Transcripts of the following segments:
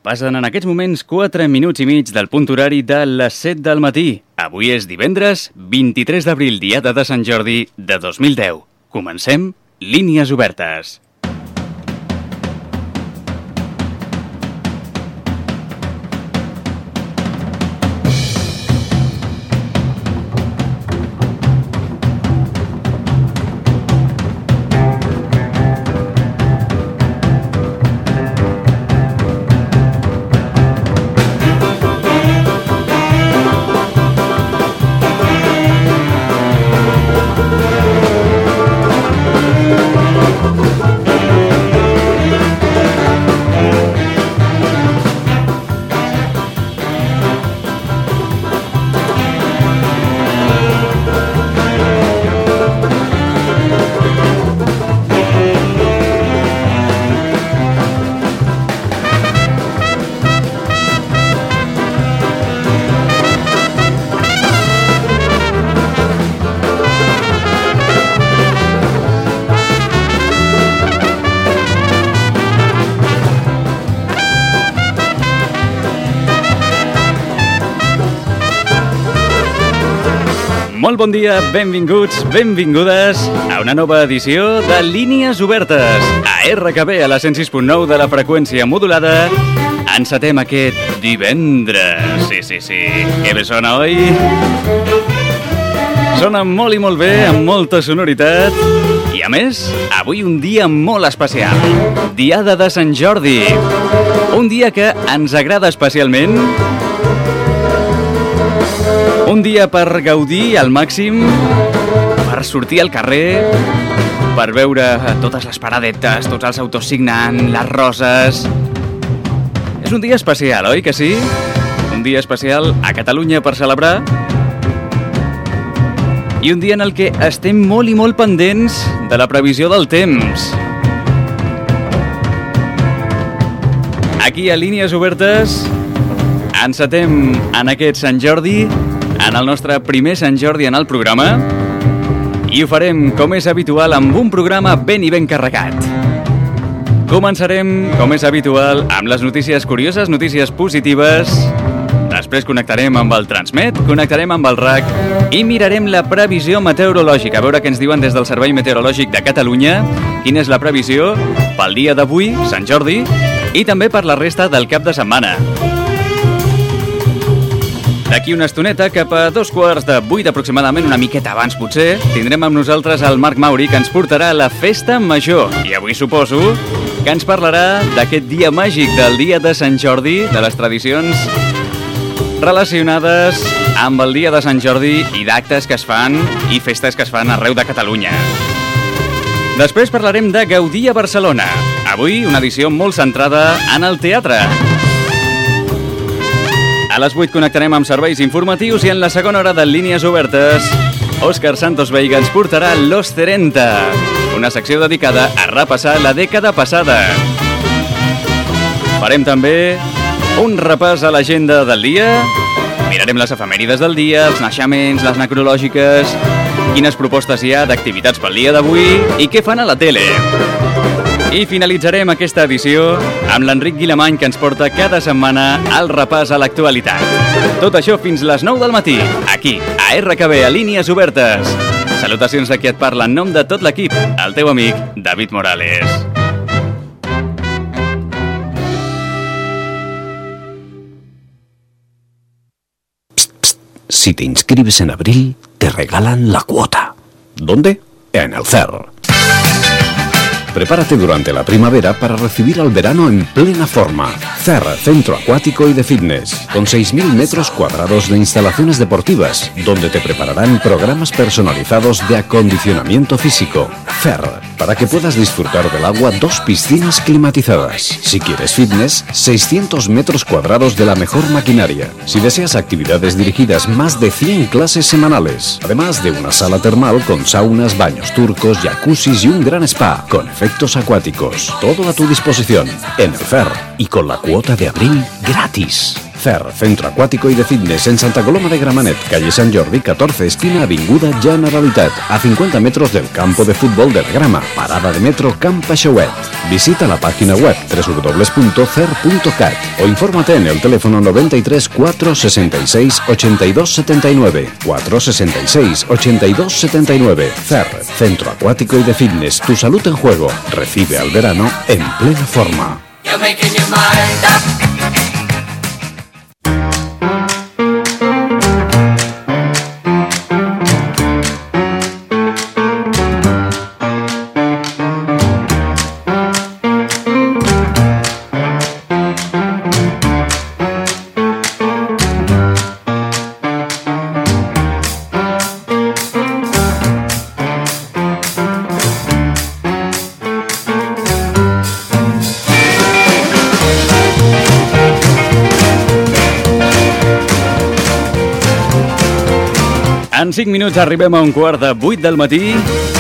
Passen en aquests moments 4 minuts i mig del punt horari de les 7 del matí. Avui és divendres 23 d'abril, diada de Sant Jordi de 2010. Comencem Línies Obertes. Molt bon dia, benvinguts, benvingudes a una nova edició de Línies Obertes. A RKB, a la 106.9 de la freqüència modulada, encetem aquest divendres. Sí, que bé sona, oi? Sona molt i molt bé, amb molta sonoritat. I a més, avui un dia molt especial. Diada de Sant Jordi. Un dia que ens agrada especialment. Un dia per gaudir al màxim, per sortir al carrer, per veure totes les paradetes, tots els autos signant, les roses. És un dia especial, oi que sí? Un dia especial a Catalunya per celebrar. I un dia en el que estem molt i molt pendents de la previsió del temps. Aquí a Línies Obertes encetem en aquest Sant Jordi, en el nostre primer Sant Jordi en el programa, i ho farem, com és habitual, amb un programa ben i ben carregat. Començarem, com és habitual, amb les notícies curioses, notícies positives. Després connectarem amb el Transmet, connectarem amb el RAC i mirarem la previsió meteorològica, a veure què ens diuen des del Servei Meteorològic de Catalunya, quina és la previsió pel dia d'avui, Sant Jordi, i també per la resta del cap de setmana. D'aquí una estoneta, cap a 7:45 aproximadament, una miqueta abans potser, tindrem amb nosaltres el Marc Mauri, que ens portarà a la Festa Major. I avui suposo que ens parlarà d'aquest dia màgic del dia de Sant Jordi, de les tradicions relacionades amb el dia de Sant Jordi i d'actes que es fan i festes que es fan arreu de Catalunya. Després parlarem de Gaudir a Barcelona. Avui una edició molt centrada en el teatre. A les 8 connectarem amb serveis informatius i en la segona hora de Línies Obertes, Òscar Santos Veiga ens portarà Los 30, una secció dedicada a repassar la dècada passada. Farem també un repàs a l'agenda del dia, mirarem les efemèrides del dia, els naixements, les necrològiques, quines propostes hi ha d'activitats pel dia d'avui i què fan a la tele. I finalitzarem aquesta edició amb l'Enric Guilamany, que ens porta cada setmana el repàs a l'actualitat. Tot això fins les 9 del matí, aquí, a RKB, a Línies Obertes. Salutacions de qui et parla en nom de tot l'equip, el teu amic David Morales. Si te inscribes en abril, te regalan la cuota. ¿Dónde? En el CER. Prepárate durante la primavera para recibir al verano en plena forma. CER, centro acuático y de fitness, con 6.000 metros cuadrados de instalaciones deportivas, donde te prepararán programas personalizados de acondicionamiento físico. CER, para que puedas disfrutar del agua, 2 piscinas climatizadas. Si quieres fitness, 600 metros cuadrados de la mejor maquinaria. Si deseas actividades dirigidas, más de 100 clases semanales. Además de una sala termal con saunas, baños turcos, jacuzzis y un gran spa, con efectos acuáticos. Todo a tu disposición, en el CER y con la cuota de abril gratis. CER, Centro Acuático y de Fitness en Santa Coloma de Gramenet, calle San Jordi 14, esquina Avinguda Generalitat, a 50 metros del campo de fútbol de la Grama, parada de metro Camp Peixauet. Visita la página web www.cer.cat o infórmate en el teléfono 93 466 82 79 466 82 79. CER, Centro Acuático y de Fitness, tu salud en juego. Recibe al verano en plena forma. En 5 minuts arribem a 7:15 del matí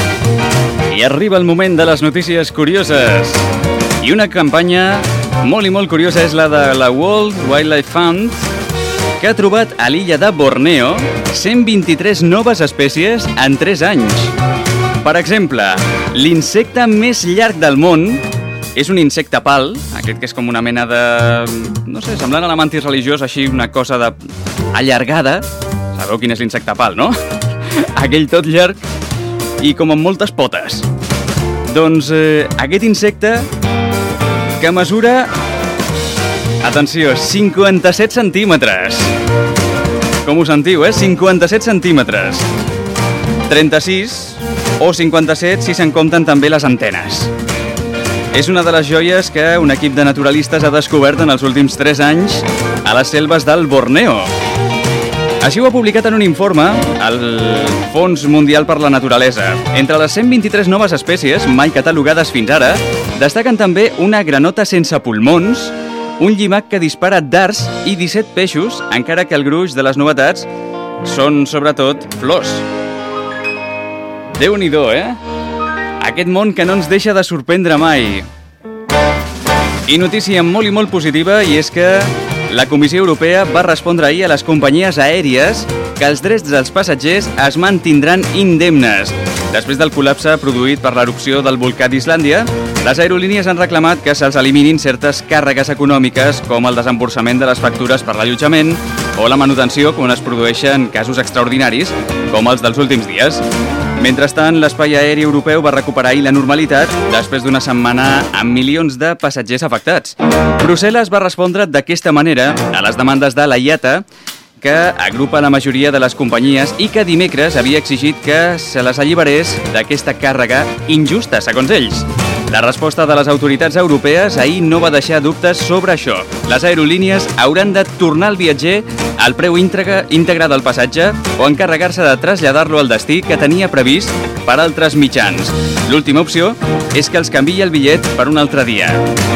i arriba el moment de les notícies curioses. I una campanya molt i molt curiosa és la de la World Wildlife Fund, que ha trobat a l'illa de Borneo 123 noves espècies en 3 anys. Per exemple, l'insecte més llarg del món és un insecte pal, aquest que és com una mena de... no sé, semblant a la mantis religiós, així una cosa de... allargada. Sabeu quin és l'insecte pal, no? Aquell tot llarg i com amb moltes potes. Doncs aquest insecte que mesura, atenció, 57 centímetres. Com ho sentiu, 57 centímetres. 36 o 57 si se'n compten també les antenes. És una de les joies que un equip de naturalistes ha descobert en els últims 3 anys a les selves del Borneo. Així ho ha publicat en un informe el Fons Mundial per la Naturalesa. Entre les 123 noves espècies mai catalogades fins ara, destaquen també una granota sense pulmons, un llimac que dispara dards i 17 peixos, encara que el gruix de les novetats són, sobretot, flors. Déu-n'hi-do, Aquest món que no ens deixa de sorprendre mai. I notícia molt i molt positiva, i és que la Comissió Europea va respondre ahir a les companyies aèries que els drets dels passatgers es mantindran indemnes. Després del col·lapse produït per l'erupció del volcà d'Islàndia, les aerolínies han reclamat que se'ls eliminin certes càrregues econòmiques, com el desemborsament de les factures per l'allotjament o la manutenció quan es produeixen casos extraordinaris, com els dels últims dies. Mentrestant, l'espai aeri europeu va recuperar ahir la normalitat després d'una setmana amb milions de passatgers afectats. Brussel·les va respondre d'aquesta manera a les demandes de la IATA, que agrupa la majoria de les companyies i que dimecres havia exigit que se les alliberés d'aquesta càrrega injusta, segons ells. La resposta de les autoritats europees ahir no va deixar dubtes sobre això. Les aerolínies hauran de tornar al viatger al preu íntegre del passatge o encarregar-se de traslladar-lo al destí que tenia previst per altres mitjans. L'última opció és que els canviï el bitllet per un altre dia.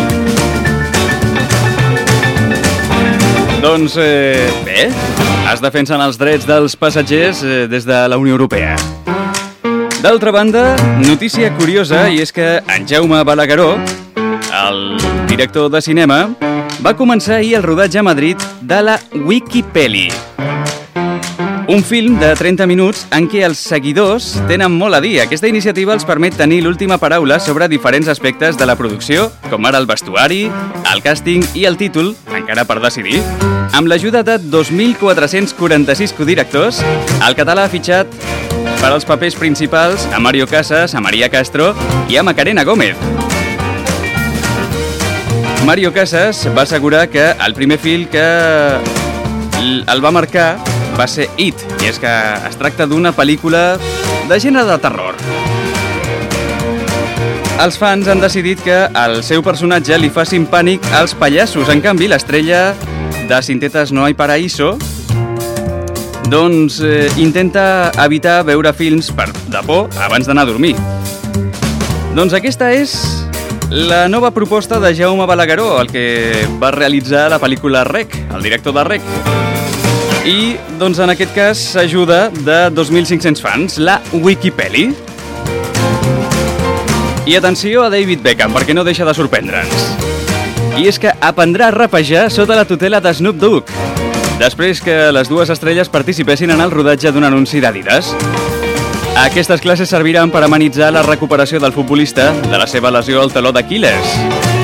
Doncs, bé, es defensen els drets dels passatgers des de la Unió Europea. D'altra banda, notícia curiosa, i és que en Jaume Balagueró, el director de cinema, va començar ahir el rodatge a Madrid de la Wikipeli. Un film de 30 minuts en què els seguidors tenen molt a dir. Aquesta iniciativa els permet tenir l'última paraula sobre diferents aspectes de la producció, com ara el vestuari, el càsting i el títol, encara per decidir. Amb l'ajuda de 2.446 codirectors, el català ha fitxat per als papers principals a Mario Casas, a Maria Castro i a Macarena Gómez. Mario Casas va assegurar que el primer film que el va marcar va ser It, i és que es tracta d'una pel·lícula de gènere de terror. Els fans han decidit que al seu personatge li facin pànic als pallassos. En canvi, l'estrella de Sintetas No hay paraíso doncs intenta evitar veure films de por abans d'anar a dormir. Doncs aquesta és la nova proposta de Jaume Balagueró, el que va realitzar la pel·lícula Rec, el director de Rec. I, doncs, en aquest cas, s'ajuda de 2.500 fans, la Wikipeli. I atenció a David Beckham, perquè no deixa de sorprendre'ns. I és que aprendrà a rapejar sota la tutela de Snoop Dogg, després que les dues estrelles participessin en el rodatge d'un anunci d'Adidas. Aquestes classes serviran per amenitzar la recuperació del futbolista de la seva lesió al taló d'Aquil·les.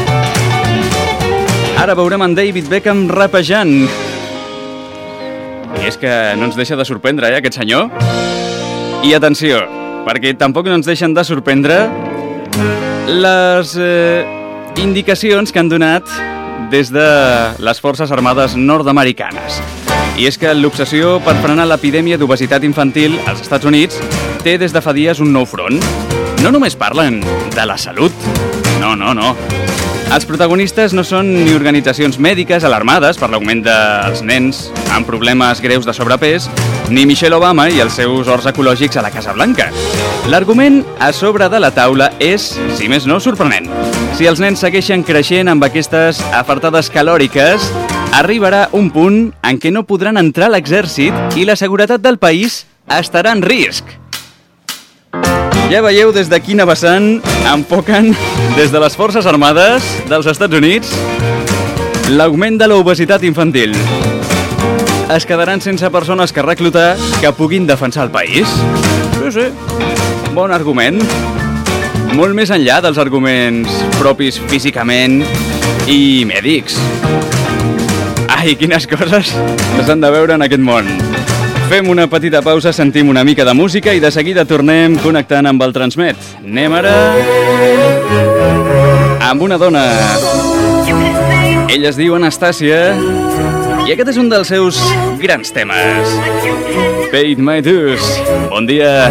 Ara veurem en David Beckham rapejant. I és que no ens deixa de sorprendre, aquest senyor. I atenció, perquè tampoc no ens deixen de sorprendre les indicacions que han donat des de les Forces Armades nord-americanes. I és que l'obsessió per frenar l'epidèmia d'obesitat infantil als Estats Units té des de fa dies un nou front. No només parlen de la salut, no. Els protagonistes no són ni organitzacions mèdiques alarmades per l'augment dels nens amb problemes greus de sobrepès, ni Michelle Obama i els seus horts ecològics a la Casa Blanca. L'argument a sobre de la taula és, si més no, sorprenent. Si els nens segueixen creixent amb aquestes afartades calòriques, arribarà un punt en què no podran entrar a l'exèrcit i la seguretat del país estarà en risc. Ja veieu des de quina vessant enfoquen des de les Forces Armades dels Estats Units l'augment de l'obesitat infantil. Es quedaran sense persones que reclutar que puguin defensar el país? Sí. Bon argument. Molt més enllà dels arguments propis físicament i mèdics. Ai, quines coses s'han de veure en aquest món. Fem una petita pausa, sentim una mica de música i de seguida tornem connectant amb el Transmet. Anem ara amb una dona. Ella es diu Anastàcia i aquest és un dels seus grans temes. Paid my dues. Bon dia.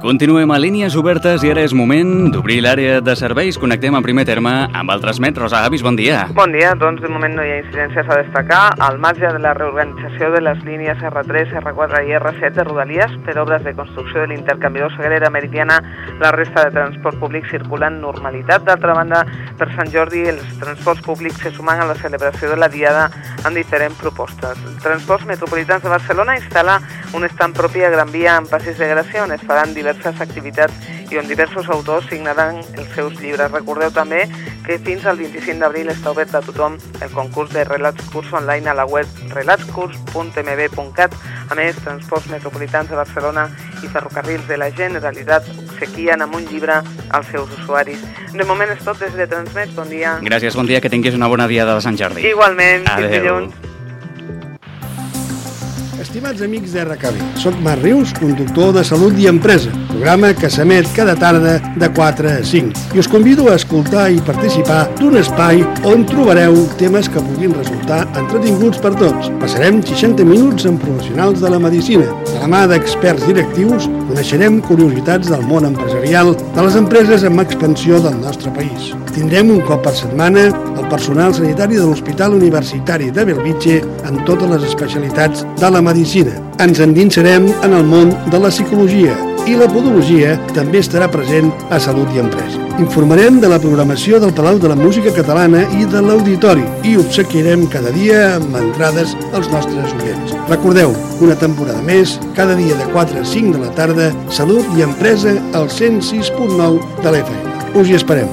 Continuem a línies obertes i ara és moment d'obrir l'àrea de serveis. Connectem en primer terme amb el Transmet. Rosa Gavis, bon dia. Bon dia, doncs de moment no hi ha incidències a destacar. Al marge de la reorganització de les línies R3, R4 i R7 de Rodalies per obres de construcció de l'intercanviador Sagrera Meridiana, la resta de transport públic circula en normalitat. D'altra banda, per Sant Jordi, els transports públics se sumen a la celebració de la Diada amb diferents propostes. El Transports Metropolitans de Barcelona instal·la un estand propi a Gran Via en Passeig de Gràcia on es faran diverses activitats i on diversos autors signaran els seus llibres. Recordeu també que fins al 25 d'abril està obert a tothom el concurs de relats curs online a la web relatscurs.mb.cat. A més, Transports Metropolitans de Barcelona i Ferrocarrils de la Generalitat obsequien amb un llibre als seus usuaris. De moment és tot des de Transmet. Bon dia. Gràcies, bon dia, que tinguis una bona diada de Sant Jordi. Igualment. Adéu. Fins dilluns. Estimats amics d'RKB, soc Marc Rius, conductor de Salut i Empresa, programa que s'emet cada tarda de 4 a 5. I us convido a escoltar i participar d'un espai on trobareu temes que puguin resultar entretinguts per tots. Passarem 60 minuts amb professionals de la medicina. De la mà d'experts directius coneixerem curiositats del món empresarial de les empreses amb expansió del nostre país. Tindrem un cop per setmana el personal sanitari de l'Hospital Universitari de Bellvitge en totes les especialitats de la medicina. Ens endinsarem en el món de la psicologia i la podologia també estarà present a Salut i Empresa. Informarem de la programació del Palau de la Música Catalana i de l'Auditori i obsequiarem cada dia amb entrades als nostres oients. Recordeu, una temporada més, cada dia de 4 a 5 de la tarda, Salut i Empresa al 106.9 de l'FM. Us hi esperem.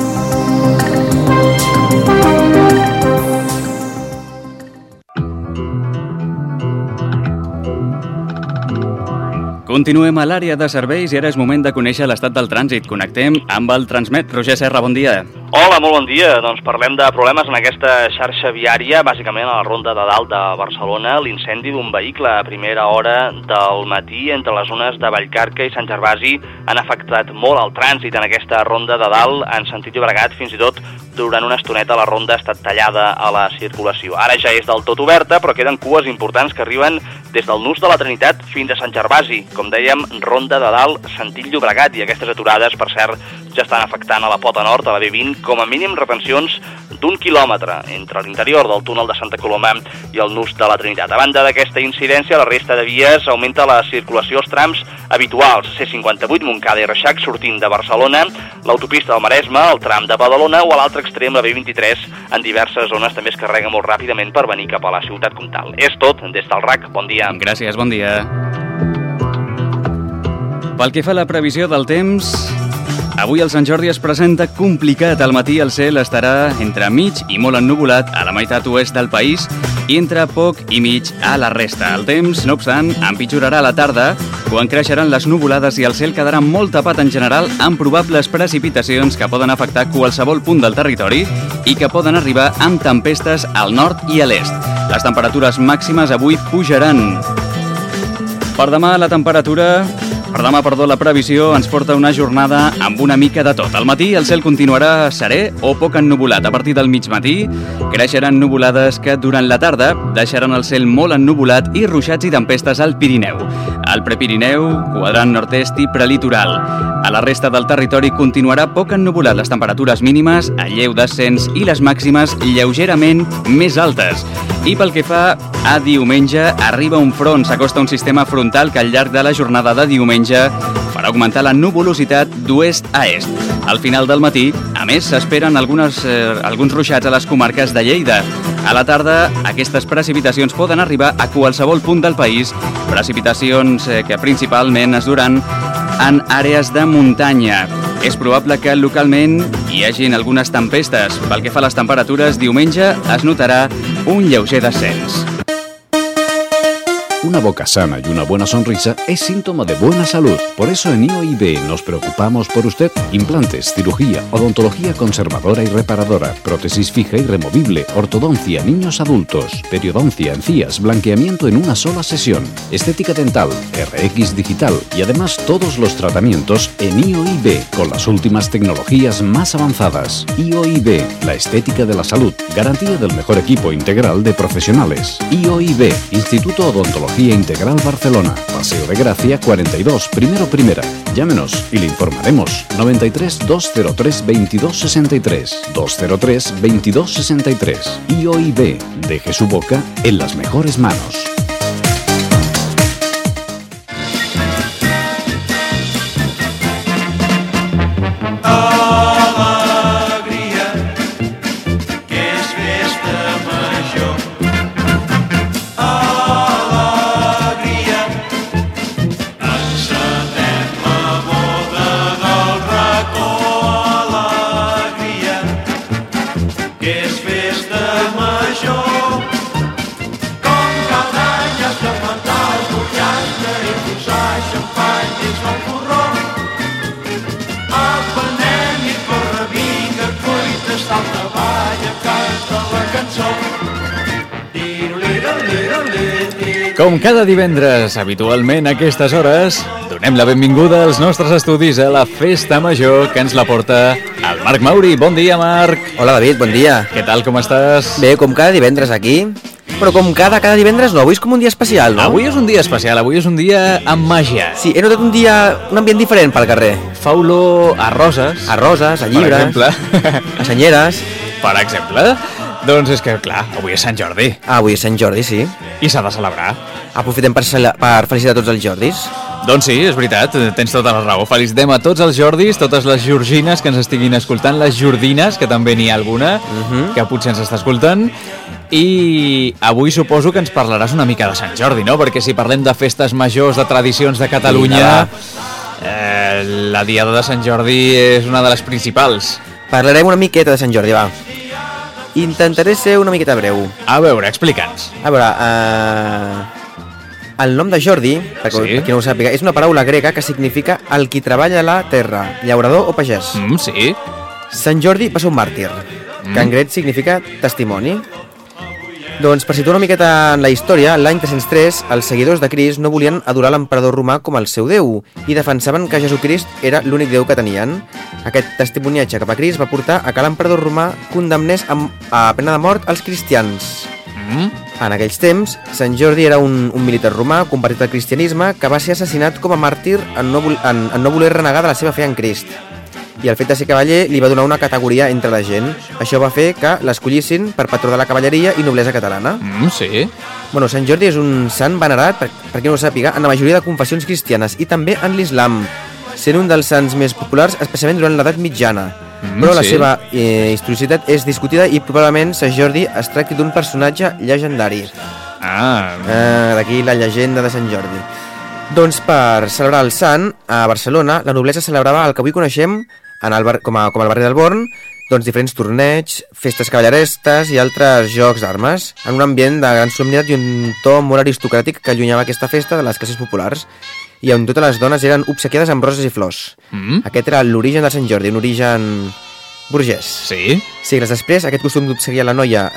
Continuem a l'àrea de serveis i ara és moment de conèixer l'estat del trànsit. Connectem amb el Transmet. Roger Serra, bon dia. Hola, molt bon dia. Doncs parlem de problemes en aquesta xarxa viària, bàsicament a la Ronda de Dalt de Barcelona. L'incendi d'un vehicle a primera hora del matí entre les zones de Vallcarca i Sant Gervasi han afectat molt el trànsit en aquesta Ronda de Dalt en sentit Llobregat. Fins i tot durant una estoneta la ronda ha estat tallada a la circulació. Ara ja és del tot oberta, però queden cues importants que arriben des del Nus de la Trinitat fins a Sant Gervasi. Com dèiem, Ronda de Dalt, sentit Llobregat, i aquestes aturades, per cert, ja estan afectant a la pota nord, a la B20, com a mínim retencions d'1 quilòmetre entre l'interior del túnel de Santa Coloma i el Nus de la Trinitat. A banda d'aquesta incidència, la resta de vies augmenta la circulació als trams habituals, C58, Montcada i Reixac, sortint de Barcelona, l'autopista del Maresme, el tram de Badalona o a l'altre extrem, la B23, en diverses zones també es carrega molt ràpidament per venir cap a la ciutat comtal. És tot des del RAC. Bon dia. Gràcies, bon dia. Pel que fa a la previsió del temps, avui el Sant Jordi es presenta complicat. Al matí el cel estarà entre mig i molt ennuvolat a la meitat oest del país i entre poc i mig a la resta. El temps, no obstant, empitjorarà a la tarda, quan creixeran les nuvolades i el cel quedarà molt tapat en general amb probables precipitacions que poden afectar qualsevol punt del territori i que poden arribar amb tempestes al nord i a l'est. Les temperatures màximes avui pujaran. Per demà la previsió ens porta una jornada amb una mica de tot. Al matí el cel continuarà serè o poc ennuvolat. A partir del migmatí creixeran nuvolades que durant la tarda deixaran el cel molt ennuvolat i ruixats i tempestes al Pirineu. Al Prepirineu, quadrant nord-est i prelitoral. A la resta del territori continuarà poc ennuvolat. Les temperatures mínimes a lleu descens i les màximes lleugerament més altes. I pel que fa a diumenge, arriba un front, s'acosta un sistema frontal que al llarg de la jornada de diumenge farà augmentar la nuvolositat d'oest a est. Al final del matí, a més, s'esperen alguns ruixats a les comarques de Lleida. A la tarda, aquestes precipitacions poden arribar a qualsevol punt del país, precipitacions que principalment es duran en àrees de muntanya. És probable que localment hi hagin algunes tempestes. Pel que fa a les temperatures, diumenge es notarà un lleuger descens. Una boca sana y una buena sonrisa es síntoma de buena salud. Por eso en IOIB nos preocupamos por usted. Implantes, cirugía, odontología conservadora y reparadora, prótesis fija y removible, ortodoncia, niños adultos, periodoncia, encías, blanqueamiento en una sola sesión, estética dental, RX digital y además todos los tratamientos en IOIB con las últimas tecnologías más avanzadas. IOIB, la estética de la salud, garantía del mejor equipo integral de profesionales. IOIB, Instituto Odontología Oncología Integral Barcelona, Paseo de Gracia 42, primera. Llámenos y le informaremos. 93 203 2263, 203 2263. IOIB, deje su boca en las mejores manos. Com cada divendres, habitualment a aquestes hores, donem la benvinguda als nostres estudis a la Festa Major que ens la porta el Marc Mauri. Bon dia, Marc. Hola, David, bon dia. Què tal, com estàs? Bé, com cada divendres aquí. Però com cada divendres no, avui és com un dia especial, no? Avui és un dia especial, avui és un dia amb màgia. Sí, he notat un ambient diferent pel carrer. Fa olor a roses. A roses, a llibres, per exemple. A senyeres. Per exemple. Doncs és que, clar, avui és Sant Jordi. Ah, avui és Sant Jordi, sí. I s'ha de celebrar. Aprofitem per felicitar tots els Jordis. Doncs sí, és veritat, tens tota la raó. Felicitem a tots els Jordis, totes les Georgines que ens estiguin escoltant, les Jordines, que també n'hi ha alguna, que potser ens està escoltant. I avui suposo que ens parlaràs una mica de Sant Jordi, no? Perquè si parlem de festes majors, de tradicions de Catalunya, la Diada de Sant Jordi és una de les principals. Parlarem una miqueta de Sant Jordi, va. Intentaré ser una miqueta breu. A veure, explica'ns. A veure, el nom de Jordi, per qui no ho sàpiga, és una paraula grega que significa el qui treballa la terra, llaurador o pagès. Sí. Sant Jordi va ser un màrtir, que en grec significa testimoni. Doncs per situar una miqueta en la història, l'any 303 els seguidors de Crist no volien adorar l'emperador romà com el seu déu i defensaven que Jesucrist era l'únic déu que tenien. Aquest testimoniatge cap a Crist va portar a que l'emperador romà condemnés a pena de mort als cristians. En aquells temps, Sant Jordi era un militar romà convertit al cristianisme que va ser assassinat com a màrtir en no voler renegar de la seva fe en Crist. I el fet de ser cavaller li va donar una categoria entre la gent. Això va fer que l'escollissin per patró de la cavalleria i noblesa catalana. Sí. Bueno, Sant Jordi és un sant venerat, per qui no ho sàpiga, en la majoria de confessions cristianes i també en l'islam, sent un dels sants més populars, especialment durant l'edat mitjana. Però la seva historicitat és discutida i probablement Sant Jordi es tracti d'un personatge llegendari. D'aquí la llegenda de Sant Jordi. Doncs per celebrar el sant, a Barcelona, la noblesa celebrava el que avui coneixem com el barri del Born, doncs diferents torneigs, festes cavalleresques i altres jocs d'armes, en un ambient de gran solemnitat i un to molt aristocràtic que allunyava aquesta festa de les classes populars, i on totes les dones eren obsequiades amb roses i flors. Aquest era l'origen de Sant Jordi, un origen burgès. Sí? Segles després, aquest costum d'obsequiar la noia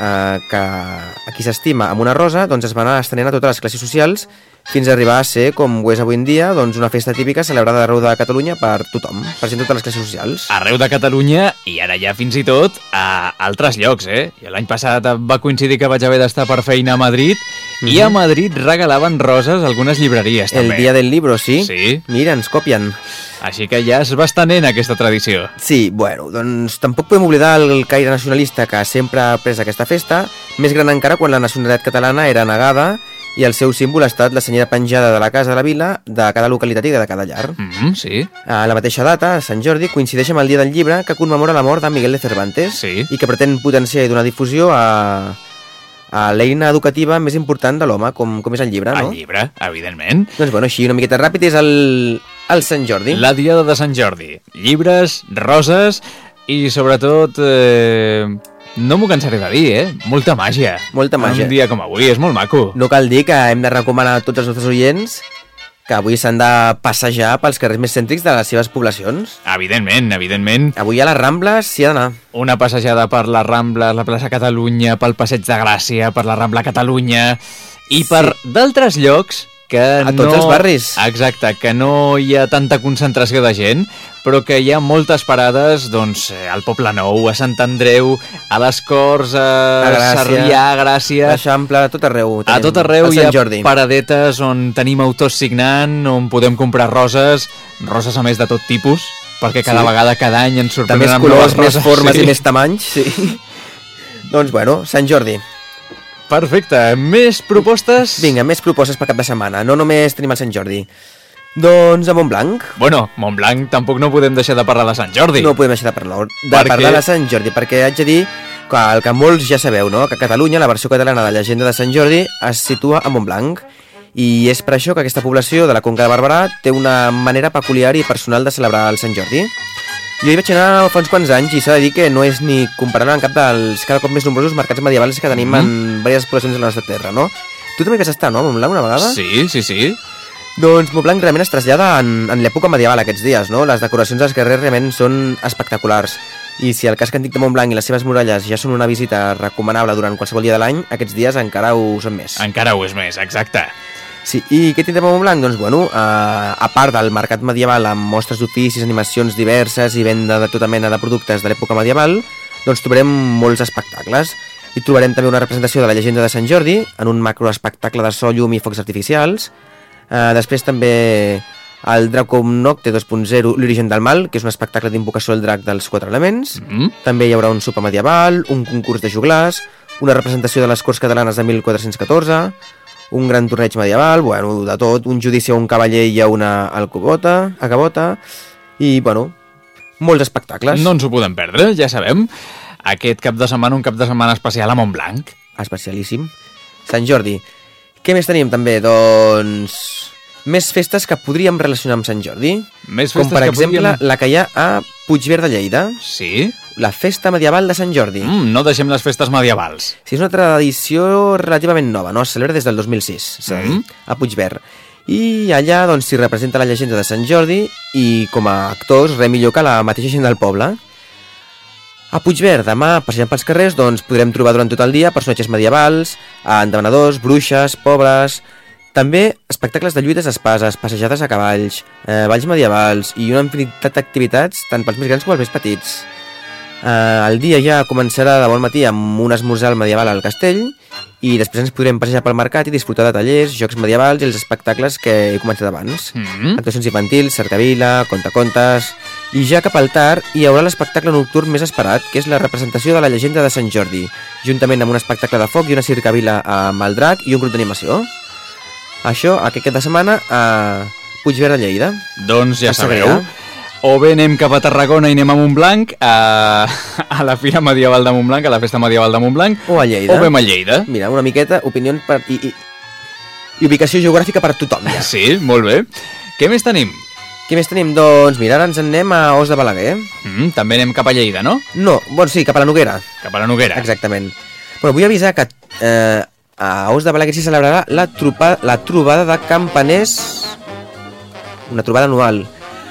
a qui s'estima amb una rosa, doncs es va anar estenent a totes les classes socials, fins a arribar a ser, com ho és avui en dia, doncs una festa típica celebrada arreu de Catalunya per tothom, per gent de totes les classes socials. Arreu de Catalunya i ara ja fins i tot a altres llocs, Jo l'any passat va coincidir que vaig haver d'estar per feina a Madrid i a Madrid regalaven roses a algunes llibreries, també. El dia del libro, sí? Sí. Mira, ens copien. Així que ja es va estenent aquesta tradició. Sí, bueno, doncs tampoc podem oblidar el caire nacionalista que sempre ha pres aquesta festa, més gran encara quan la nacionalitat catalana era negada i el seu símbol ha estat la senyera penjada de la casa de la vila de cada localitat i de cada llar. Sí. A la mateixa data, Sant Jordi coincideix amb el Dia del Llibre, que commemora la mort de Miguel de Cervantes i que pretén potenciar i donar difusió a l'eina educativa més important de l'home, com és el llibre, no? El llibre, evidentment. Doncs bueno, així una miqueta ràpid és el Sant Jordi. La Diada de Sant Jordi. Llibres, roses i sobretot... no m'ho cansaré de dir, Molta màgia. Molta màgia. Un dia com avui, és molt maco. No cal dir que hem de recomanar a tots els nostres oients que avui s'han de passejar pels carrers més cèntrics de les seves poblacions. Evidentment. Avui a les Rambles s'hi ha d'anar. Una passejada per les Rambles, la plaça Catalunya, pel Passeig de Gràcia, per la Rambla Catalunya i per d'altres llocs que a tots els barris. Exacte, que no hi ha tanta concentració de gent, però que hi ha moltes parades, doncs, al Poble Nou, a Sant Andreu, a les Corts, a Sarrià, a Gràcia... A l'Eixample, a tot arreu. A tot arreu hi ha paradetes on tenim autors signant, on podem comprar roses a més de tot tipus, perquè cada vegada, cada any ens sorprenen amb noves roses. Més formes i més tamanys, sí. Doncs, bueno, Sant Jordi. Perfecte. Més propostes? Vinga, més propostes per cap de setmana. No només tenim el Sant Jordi. Doncs a Montblanc. Bueno, Montblanc tampoc no podem deixar de parlar de Sant Jordi. No podem deixar de parlar de Sant Jordi, perquè haig de dir que el que molts ja sabeu, no? Que a Catalunya la versió catalana de la llegenda de Sant Jordi es situa a Montblanc. I és per això que aquesta població de la Conca de Barberà té una manera peculiar i personal de celebrar el Sant Jordi. Jo hi vaig anar fa uns quants anys i s'ha de dir que no és ni comparable amb cap dels cada cop més nombrosos mercats medievals que tenim en diverses poblacions de la nostra terra, no? Tu també vas estar, no, a Montblanc una vegada? Sí. Doncs Montblanc realment es trasllada en l'època medieval aquests dies, no? Les decoracions dels carrers realment són espectaculars. I si el casc antic de Montblanc i les seves muralles ja són una visita recomanable durant qualsevol dia de l'any, aquests dies encara ho són més. Encara ho és més, exacte. Sí, i què tindrem a Montblanc? Doncs, bueno, a part del mercat medieval amb mostres d'oficis, animacions diverses i venda de tota mena de productes de l'època medieval, doncs trobarem molts espectacles. Hi trobarem també una representació de la llegenda de Sant Jordi, en un macroespectacle de so, llum i focs artificials. Després també el Dracum Nocte 2.0, l'origen del mal, que és un espectacle d'invocació al drac dels 4 elements. També hi haurà un sopar medieval, un concurs de joglars, una representació de les Corts Catalanes de 1414, un gran torneig medieval, bueno, de tot, un judici a un cavaller i a una alcabota, i, bueno, molts espectacles. No ens ho podem perdre, ja sabem. Aquest cap de setmana, un cap de setmana especial a Montblanc. Especialíssim. Sant Jordi. Què més tenim també? Doncs... més festes que podríem relacionar amb Sant Jordi. Més festes com, per exemple, la que hi ha a Puigverd de Lleida. Sí? La festa medieval de Sant Jordi. No deixem les festes medievals. Sí, és una tradició relativament nova, no? Es celebra des del 2006, a Puigverd. I allà, doncs, s'hi representa la llegenda de Sant Jordi i, com a actors, res millor que la mateixa gent del poble. A Puigverd, demà, passejant pels carrers, doncs, podrem trobar durant tot el dia personatges medievals, endevenadors, bruixes, pobres... També espectacles de lluites d'espases, passejades a cavalls, balls medievals i una infinitat d'activitats tant pels més grans com els més petits. El dia ja començarà de bon matí amb un esmorzar medieval al castell i després ens podrem passejar pel mercat i disfrutar de tallers, jocs medievals i els espectacles que he comentat abans. Actuacions infantils, cercavila, contacontes... I ja cap al tard hi haurà l'espectacle nocturn més esperat, que és la representació de la llegenda de Sant Jordi, juntament amb un espectacle de foc i una cercavila amb el drac i un grup d'animació. Això, aquest cap de setmana, a Puigverd de Lleida. Doncs ja sabeu. O bé anem cap a Tarragona i anem a Montblanc, a la Fira Medieval de Montblanc, a la Festa Medieval de Montblanc. O a Lleida. O bé a Lleida. Mira, una miqueta, opinió i ubicació geogràfica per tothom. Ja. Sí, molt bé. Què més tenim? Què més tenim? Doncs mira, ara ens en anem a Os de Balaguer. També anem cap a Lleida, no? No, bueno, sí, cap a la Noguera. Cap a la Noguera. Exactament. Però vull avisar que... a Os de Balaguer s'hi celebrarà la trobada de campaners, una trobada anual.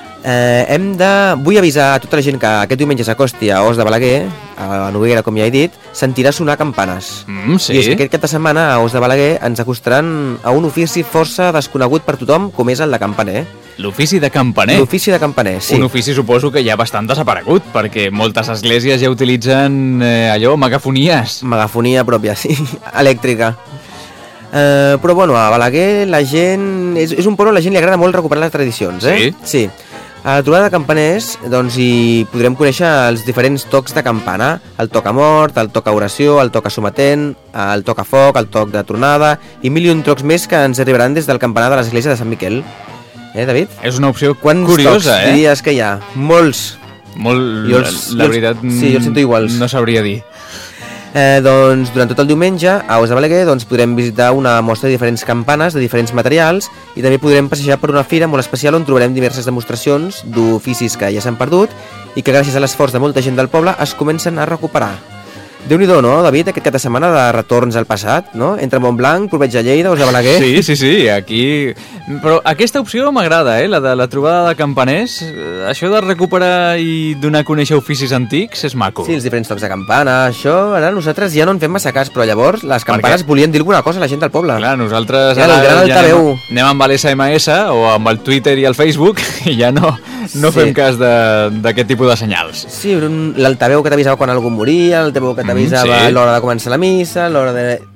Vull avisar a tota la gent que aquest diumenge s'acosti a Os de Balaguer, a la Noguera, com ja he dit, sentirà sonar campanes. Sí. I és que aquest cap de setmana a Os de Balaguer ens acostaran a un ofici força desconegut per tothom, com és el de campaner. L'ofici de campaner? L'ofici de campaner, sí. Un ofici suposo que ja bastant desaparegut, perquè moltes esglésies ja utilitzen megafonies. Megafonia pròpia, sí, elèctrica. Però bueno, a Balaguer la gent... És un poble on la gent li agrada molt recuperar les tradicions, Sí? Sí. A la trobada de campaners doncs, hi podrem conèixer els diferents tocs de campana, el toc a mort, el toc a oració, el toc a sometent, el toc a foc, el toc de tronada i mil i un tocs més que ens arribaran des del campanar de l'església de Sant Miquel. David? És una opció quants curiosa, tocs diries que hi ha? Molts. La veritat, sí, jo els sento iguals. No sabria dir. Doncs durant tot el diumenge a Os de Balaguer podrem visitar una mostra de diferents campanes de diferents materials i també podrem passejar per una fira molt especial on trobarem diverses demostracions d'oficis que ja s'han perdut i que gràcies a l'esforç de molta gent del poble es comencen a recuperar. Déu-n'hi-do, no, David, aquest cap de setmana de retorns al passat, no? Entre Montblanc, Portbou de Lleida, Os de Balaguer... Sí, aquí... Però aquesta opció m'agrada, la de la trobada de campaners. Això de recuperar i donar a conèixer oficis antics és maco. Sí, els diferents tocs de campana, això... Ara nosaltres ja no en fem massa cas, però llavors les campanes volien dir alguna cosa a la gent del poble. Clar, nosaltres ara ja anem amb l'SMS o amb el Twitter i el Facebook i ja no fem cas d'aquest tipus de senyals. Sí, l'altaveu que t'avisava quan algú moria, l'altaveu que t'avisava l'hora de començar la missa, l'hora,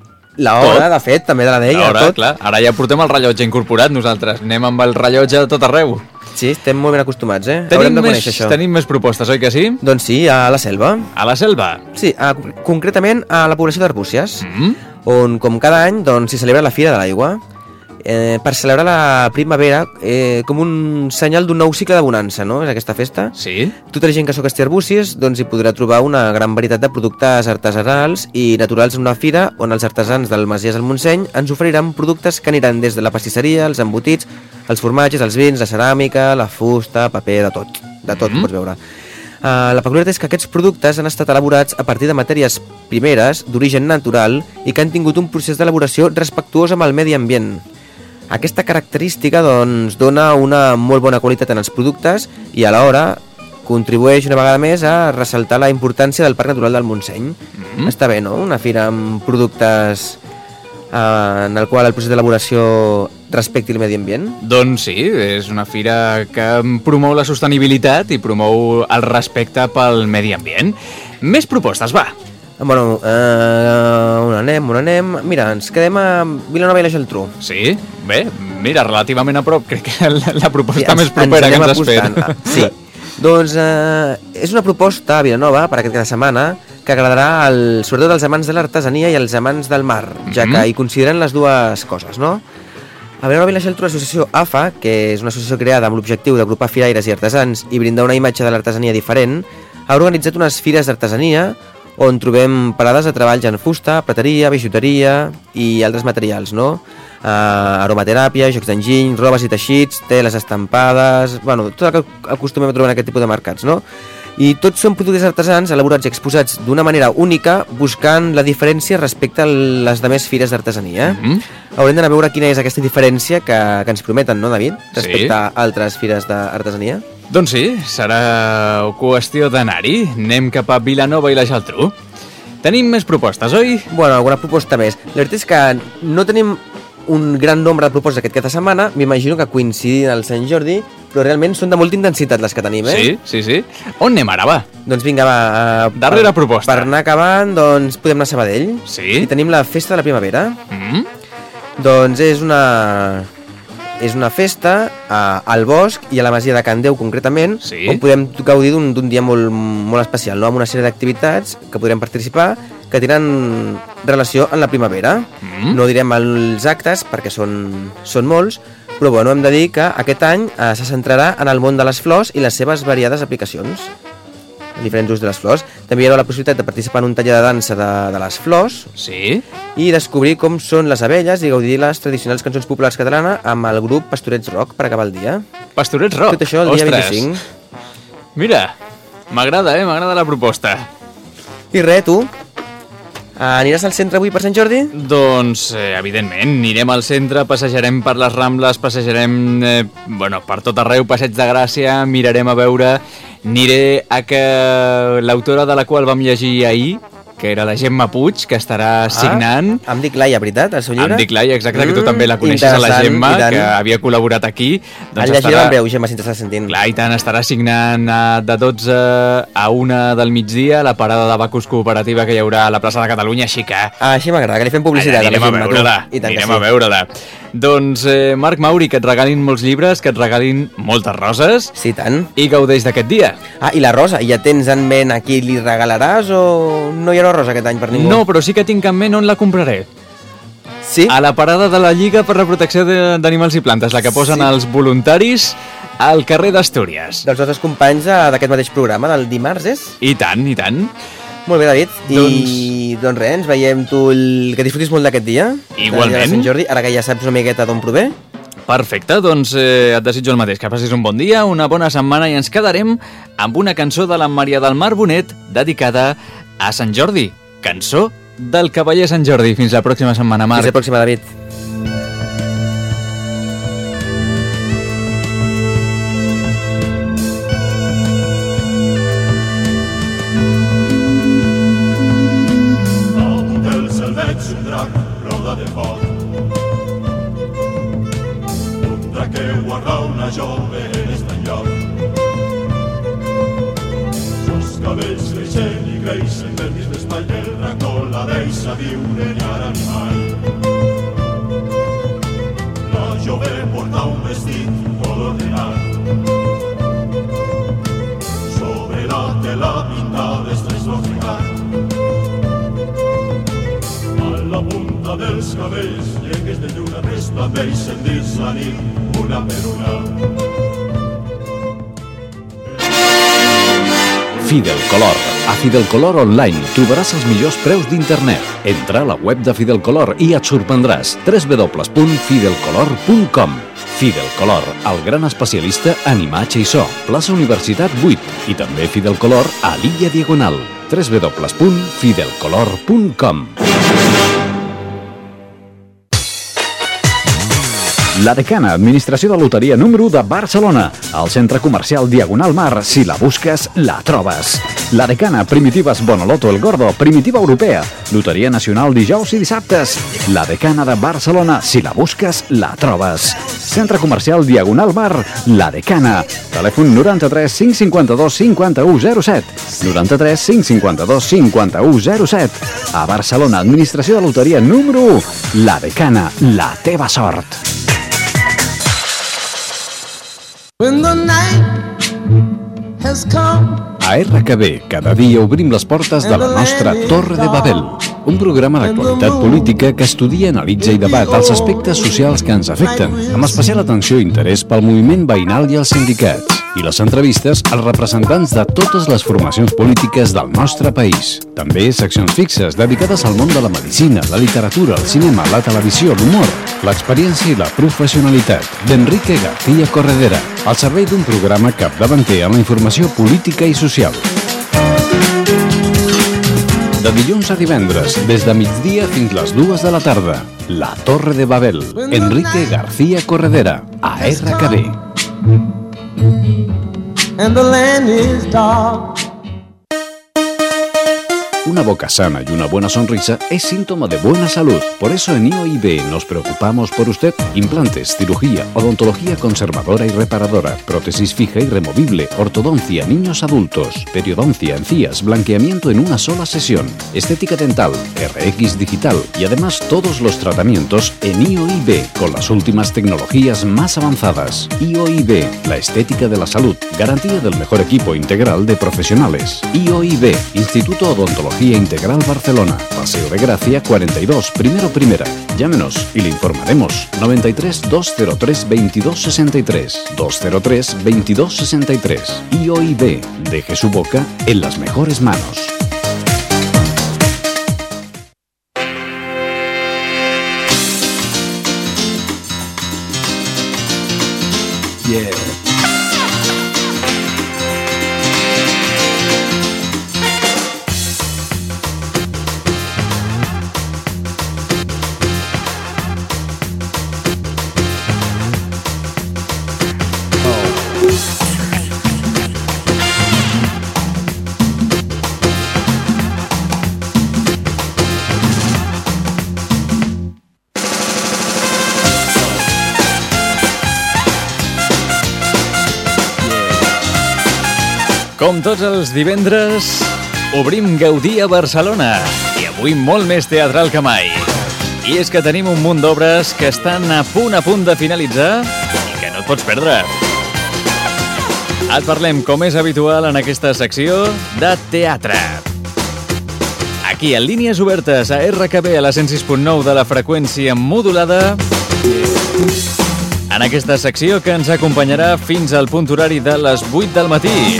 de fet, també de la deia, tot. Clar. Ara ja portem el rellotge incorporat nosaltres, anem amb el rellotge a tot arreu. Sí, estem molt ben acostumats, Haurem de conèixer això. Tenim més propostes, oi que sí? Doncs sí, a la Selva. A la Selva? Sí, concretament a la població d'Arbúcies, on, com cada any, s'hi celebra la Fira de l'Aigua. Per celebrar la primavera com un senyal d'un nou cicle de bonança, no? És aquesta festa. Sí. Tota la gent que soc a Arbúcies hi podrà trobar una gran varietat de productes artesanals i naturals en una fira on els artesans del Masies del Montseny ens oferiran productes que aniran des de la pastisseria, els embotits, els formatges, els vins, la ceràmica, la fusta, paper, de tot pots veure. La peculiaritat és que aquests productes han estat elaborats a partir de matèries primeres d'origen natural i que han tingut un procés d'elaboració respectuós amb el medi ambient. Aquesta característica dona una molt bona qualitat en els productes i alhora contribueix una vegada més a ressaltar la importància del Parc Natural del Montseny. Està bé, no? Una fira amb productes en el qual el procés d'elaboració respecti el medi ambient. Doncs sí, és una fira que promou la sostenibilitat i promou el respecte pel medi ambient. Més propostes, va! Bueno, on anem? Mira, ens quedem a Vilanova i la Geltrú. Sí? Bé, mira, relativament a prop, crec que la proposta més propera que ens has fet. Sí, doncs és una proposta a Vilanova per aquest cada setmana que agradarà sobretot als amants de l'artesania i als amants del mar, ja que hi consideren les dues coses, no? A Vilanova i la Geltrú, l'associació AFA, que és una associació creada amb l'objectiu d'agrupar firaires i artesans i brindar una imatge de l'artesania diferent, ha organitzat unes fires d'artesania on trobem parades de treballs en fusta, prateria, bijuteria i altres materials, no? Aromateràpia, jocs d'enginy, robes i teixits, teles estampades... Bueno, tot el que acostumem a trobar en aquest tipus de mercats, no? I tots són productes artesans elaborats i exposats d'una manera única, buscant la diferència respecte a les demés fires d'artesania. Haurem d'anar a veure quina és aquesta diferència que ens prometen, no, David? Respecte a altres fires d'artesania. Doncs sí, serà qüestió d'anar-hi. Anem cap a Vilanova i la Geltrú. Tenim més propostes, oi? Bueno, alguna proposta més. La veritat és que no tenim un gran nombre de propostes aquest cap de setmana. M'imagino que coincidin al Sant Jordi, però realment són de molta intensitat les que tenim, Sí. On anem ara, va? Doncs vinga, va. Darrera proposta. Per anar acabant, doncs podem anar a Sabadell. Sí. I tenim la Festa de la Primavera. Doncs és una festa al bosc i a la Masia de Can Déu concretament, on podem gaudir d'un dia molt, molt especial, no? Amb una sèrie d'activitats que podrem participar que tenen relació amb la primavera. No direm els actes perquè són molts, però bueno, hem de dir que aquest any se centrarà en el món de les flors i les seves variades aplicacions, diferents usos de les flors. També hi haurà la possibilitat de participar en un taller de dansa de les flors i descobrir com són les abelles i gaudir les tradicionals cançons populars catalanes amb el grup Pastorets Rock per acabar el dia. Pastorets Rock? Tot això el dia 25. Mira, m'agrada, m'agrada la proposta. I res, tu? Aniràs al centre avui per Sant Jordi? Doncs, evidentment, anirem al centre, passejarem per les Rambles, passejarem per tot arreu, Passeig de Gràcia, mirarem a veure... Aniré a que l'autora de la qual vam llegir ahir, que era la Gemma Puig, que estarà signant... Em dic Laia, veritat, el seu llibre? Em dic Laia, exacte, que tu també la coneixes a la Gemma, que havia col·laborat aquí. El llegirem en breu, Gemma, si t'estàs sentint. Clar, i tant, estarà signant de 12 a 1 del migdia la parada de Bacus Cooperativa que hi haurà a la plaça de Catalunya, així que... Així m'agrada, que li fem publicitat a la Gemma, tu. Anirem a veure-la. Doncs, Marc Mauri, que et regalin molts llibres, que et regalin moltes roses. Sí, tant. I gaudeix d'aquest dia. I la rosa, ja tens en ment a qui li regalaràs o no hi haurà rosa aquest any per ningú? No, però sí que tinc en ment on la compraré. Sí? A la parada de la Lliga per la Protecció d'Animals i Plantes, la que posen els voluntaris al carrer d'Astúries. Dels nostres companys d'aquest mateix programa, del dimarts, és? I tant, i tant. Molt bé, David. Doncs res, ens veiem tu que disfrutis molt d'aquest dia. Igualment. De Sant Jordi, ara que ja saps una miqueta d'on prové. Perfecte, doncs et desitjo el mateix, que passis un bon dia, una bona setmana i ens quedarem amb una cançó de la Maria del Mar Bonet dedicada a Sant Jordi. cançó del Cavaller Sant Jordi. Fins la pròxima setmana, Marc. Fins la pròxima, David. Fidelcolor. A Fidelcolor Online trobaràs els millors preus d'internet. Entra a la web de Fidelcolor i et sorprendràs. www.fidelcolor.com. Fidelcolor, el gran especialista en imatge i so. Plaça Universitat 8 i també Fidelcolor a l'Illa Diagonal. www.fidelcolor.com. La Decana, administració de loteria número 1 de Barcelona. Al centre comercial Diagonal Mar, si la busques, la trobes. La Decana, Primitives Bonoloto El Gordo, Primitiva Europea. Loteria nacional dijous i dissabtes. La Decana de Barcelona, si la busques, la trobes. Centre comercial Diagonal Mar, La Decana. Telèfon 93 552 5107. 93 552 5107. A Barcelona, administració de loteria número 1. La Decana, la teva sort. A RKB, cada dia obrim les portes de la nostra Torre de Babel, un programa d'actualitat política que estudia, analitza i debat els aspectes socials que ens afecten, amb especial atenció i interès pel moviment veïnal i els sindicats, i les entrevistes als representants de totes les formacions polítiques del nostre país. També seccions fixes dedicades al món de la medicina, la literatura, el cinema, la televisió, l'humor, l'experiència i la professionalitat, d'Enrique García Corredera, al servei d'un programa capdavanter en la informació política i social. De dilluns a divendres, des de migdia fins les 2 de la tarda, La Torre de Babel, Enrique García Corredera, a RKB. And the land is dark. Una boca sana y una buena sonrisa es síntoma de buena salud. Por eso en IOIB nos preocupamos por usted. Implantes, cirugía, odontología conservadora y reparadora, prótesis fija y removible, ortodoncia, niños adultos, periodoncia, encías, blanqueamiento en una sola sesión, estética dental, RX digital y además todos los tratamientos en IOIB con las últimas tecnologías más avanzadas. IOIB, la estética de la salud, garantía del mejor equipo integral de profesionales. IOIB, Instituto Odontología Integral Barcelona, Paseo de Gracia 42, primera. Llámenos y le informaremos. 93 203 2263 203 2263. IOIB, deje su boca en las mejores manos. Yeah. Com tots els divendres, obrim Gaudí a Barcelona i avui molt més teatral que mai. I és que tenim un munt d'obres que estan a punt de finalitzar i que no et pots perdre. Et parlem, com és habitual en aquesta secció, de teatre. Aquí, en línies obertes a RKB a la 106.9 de la freqüència modulada, en aquesta secció que ens acompanyarà fins al punt horari de les 8 del matí.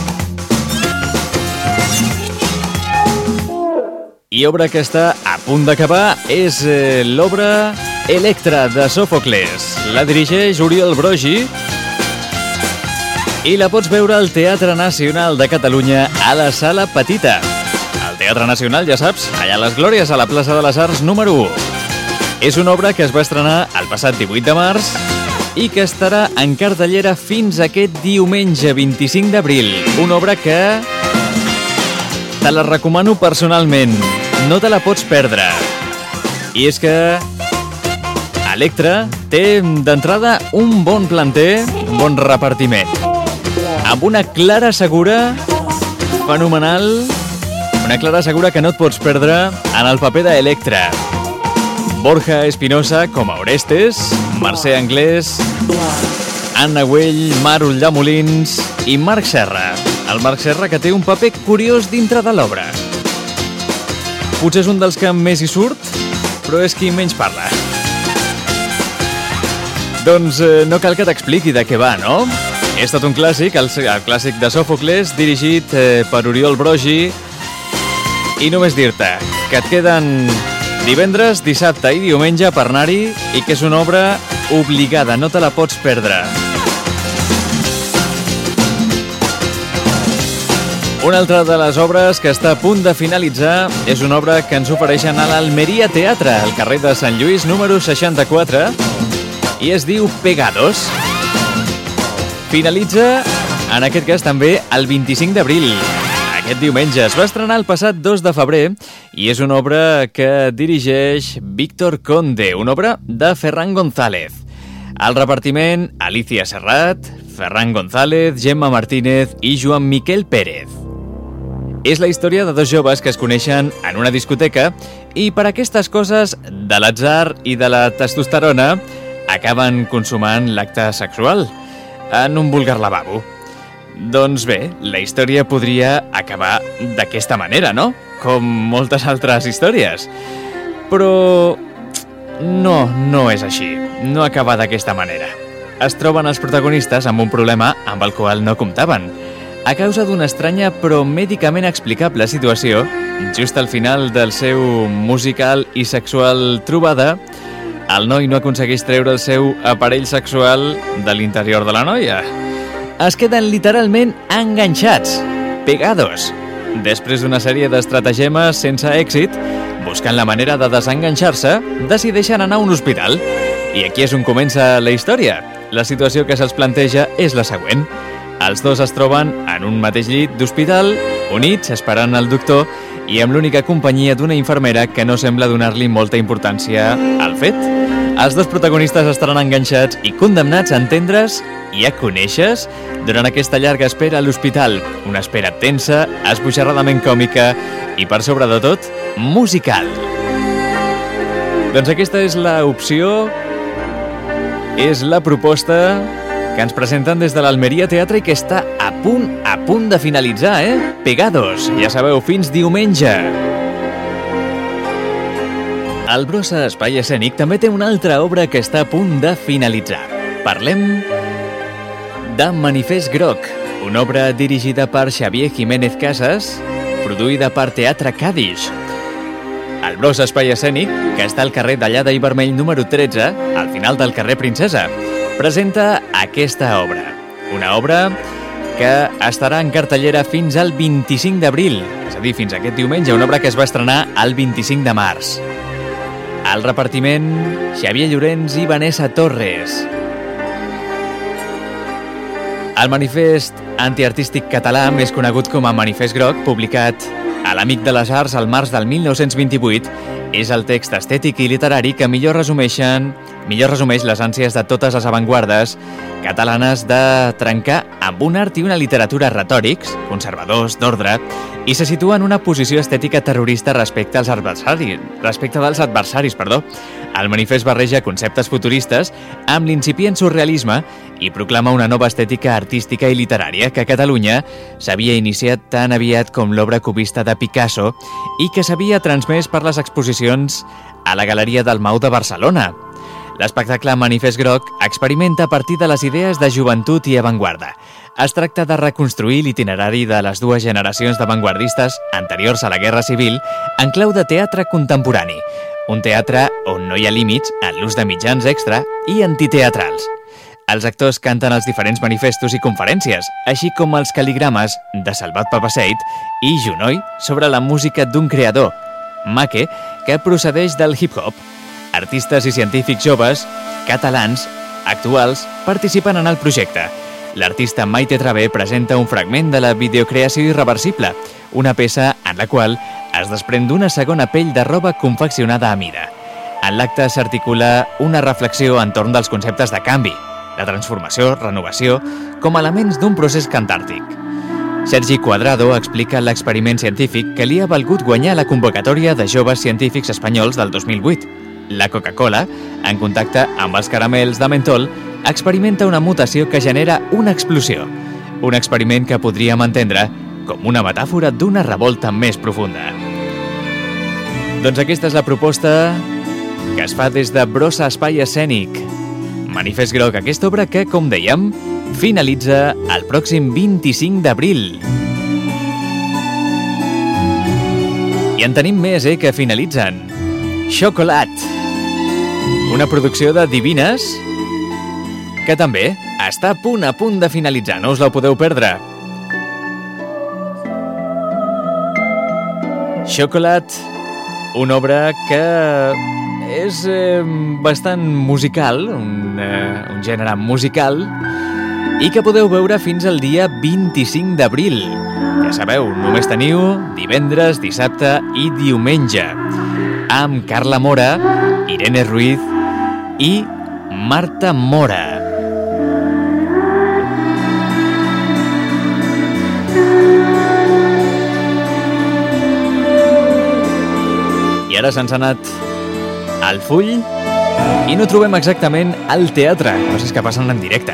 I obra que està a punt d'acabar és l'obra Electra de Sòfocles. La dirigeix Oriol Brogi i la pots veure al Teatre Nacional de Catalunya a la Sala Petita, el Teatre Nacional, ja saps, allà a les Glòries, a la plaça de les Arts número 1. És una obra que es va estrenar el passat 18 de març i que estarà en cartellera fins aquest diumenge 25 d'abril. Una obra que te la recomano personalment, no te la pots perdre. I és que Electra té d'entrada un bon planter, un bon repartiment, amb una Clara Segura fenomenal, una Clara Segura que no et pots perdre en el paper d'Electra. Borja Espinosa com a Orestes, Mercè Anglès, Anna Güell, Mar Ulldemolins i Marc Serra. El Marc Serra que té un paper curiós dintre de l'obra. Potser és un dels que més hi surt, però és qui menys parla. Doncs no cal que t'expliqui de què va, no? És tot un clàssic, el clàssic de Sòfocles, dirigit per Oriol Brogi. I només dir-te que et queden divendres, dissabte i diumenge per anar-hi i que és una obra obligada, no te la pots perdre. Una altra de les obres que està a punt de finalitzar és una obra que ens ofereixen a l'Almeria Teatre, al carrer de Sant Lluís, número 64, i es diu Pegados. Finalitza, en aquest cas també, el 25 d'abril. Aquest diumenge es va estrenar el passat 2 de febrer i és una obra que dirigeix Víctor Conde, una obra de Ferran González. Al repartiment, Alicia Serrat, Ferran González, Gemma Martínez i Joan Miquel Pérez. És la història de dos joves que es coneixen en una discoteca i per aquestes coses de l'atzar i de la testosterona acaben consumant l'acte sexual en un vulgar lavabo. Doncs bé, la història podria acabar d'aquesta manera, no? Com moltes altres històries. Però no és així. No acaba d'aquesta manera. Es troben els protagonistes amb un problema amb el qual no comptaven. A causa d'una estranya però mèdicament explicable situació, just al final del seu musical i sexual trobada, el noi no aconsegueix treure el seu aparell sexual de l'interior de la noia. Es queden literalment enganxats, pegados. Després d'una sèrie d'estratagemes sense èxit, buscant la manera de desenganxar-se, decideixen anar a un hospital. I aquí és on comença la història. La situació que se'ls planteja és la següent. Els dos es troben en un mateix llit d'hospital, units, esperant el doctor, i amb l'única companyia d'una infermera que no sembla donar-li molta importància al fet. Els dos protagonistes estaran enganxats i condemnats a entendre's i a conèixer-se durant aquesta llarga espera a l'hospital. Una espera tensa, esbojarradament còmica i, per sobre de tot, musical. Doncs aquesta és l'opció, és la proposta que ens presenten des de l'Almeria Teatre i que està a punt de finalitzar, Pegados, ja sabeu, fins diumenge. El Brossa Espai Escènic també té una altra obra que està a punt de finalitzar. Parlem de Manifest Groc, una obra dirigida per Xavier Jiménez Casas, produïda per Teatre Cadix. El Brossa Espai Escènic, que està al carrer d'Allada i Vermell número 13, al final del carrer Princesa, presenta aquesta obra. Una obra que estarà en cartellera fins al 25 d'abril, és a dir, fins aquest diumenge, una obra que es va estrenar el 25 de març. Al repartiment, Xavier Llorenç i Vanessa Torres. El manifest antiartístic català, més conegut com a Manifest Groc, publicat a l'Amic de les Arts al març del 1928, és el text estètic i literari que millor resumeix les ànsies de totes les avantguardes catalanes de trencar amb un art i una literatura retòrics, conservadors, d'ordre, i se situa en una posició estètica terrorista respecte dels adversaris. El manifest barreja conceptes futuristes amb l'incipient surrealisme i proclama una nova estètica artística i literària que a Catalunya s'havia iniciat tan aviat com l'obra cubista de Picasso i que s'havia transmès per les exposicions a la Galeria del Mau de Barcelona. L'espectacle Manifest Groc experimenta a partir de les idees de joventut i avantguarda. Es tracta de reconstruir l'itinerari de les dues generacions d'avantguardistes anteriors a la Guerra Civil en clau de teatre contemporani, un teatre on no hi ha límits en l'ús de mitjans extra i antiteatrals. els actors canten els diferents manifestos i conferències, així com els cal·ligrames de Salvat Papasseit i Junoi sobre la música d'un creador, Make, que procedeix del hip-hop. Artistes i científics joves, catalans, actuals, participen en el projecte. L'artista Maite Travé presenta un fragment de la videocreació irreversible, una peça en la qual es desprèn d'una segona pell de roba confeccionada a mida. En l'acte s'articula una reflexió entorn dels conceptes de canvi, la transformació, renovació, com elements d'un procés cantàrtic. Sergi Cuadrado explica l'experiment científic que li ha valgut guanyar la convocatòria de joves científics espanyols del 2008. La Coca-Cola, en contacte amb els caramels de mentol, experimenta una mutació que genera una explosió. Un experiment que podríem entendre com una metàfora d'una revolta més profunda. Doncs aquesta és la proposta que es fa des de Brossa Espai Escènic. Manifest Groc, aquesta obra que, com dèiem, finalitza el pròxim 25 d'abril. I en tenim més, que finalitzen. Xocolat, una producció de Divines que també està a punt de finalitzar, no us la podeu perdre. Xocolat, una obra que és bastant musical, un gènere musical, i que podeu veure fins al dia 25 d'abril. Ja sabeu, només teniu divendres, dissabte i diumenge, amb Carla Mora, Irene Ruiz i Marta Mora. I ara se'ns ha anat al full i no trobem exactament el teatre. Coses que passen en directe,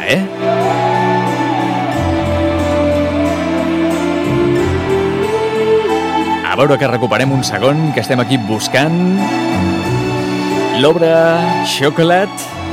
A veure que recuperem un segon, que estem aquí buscant l'obra Xocolat.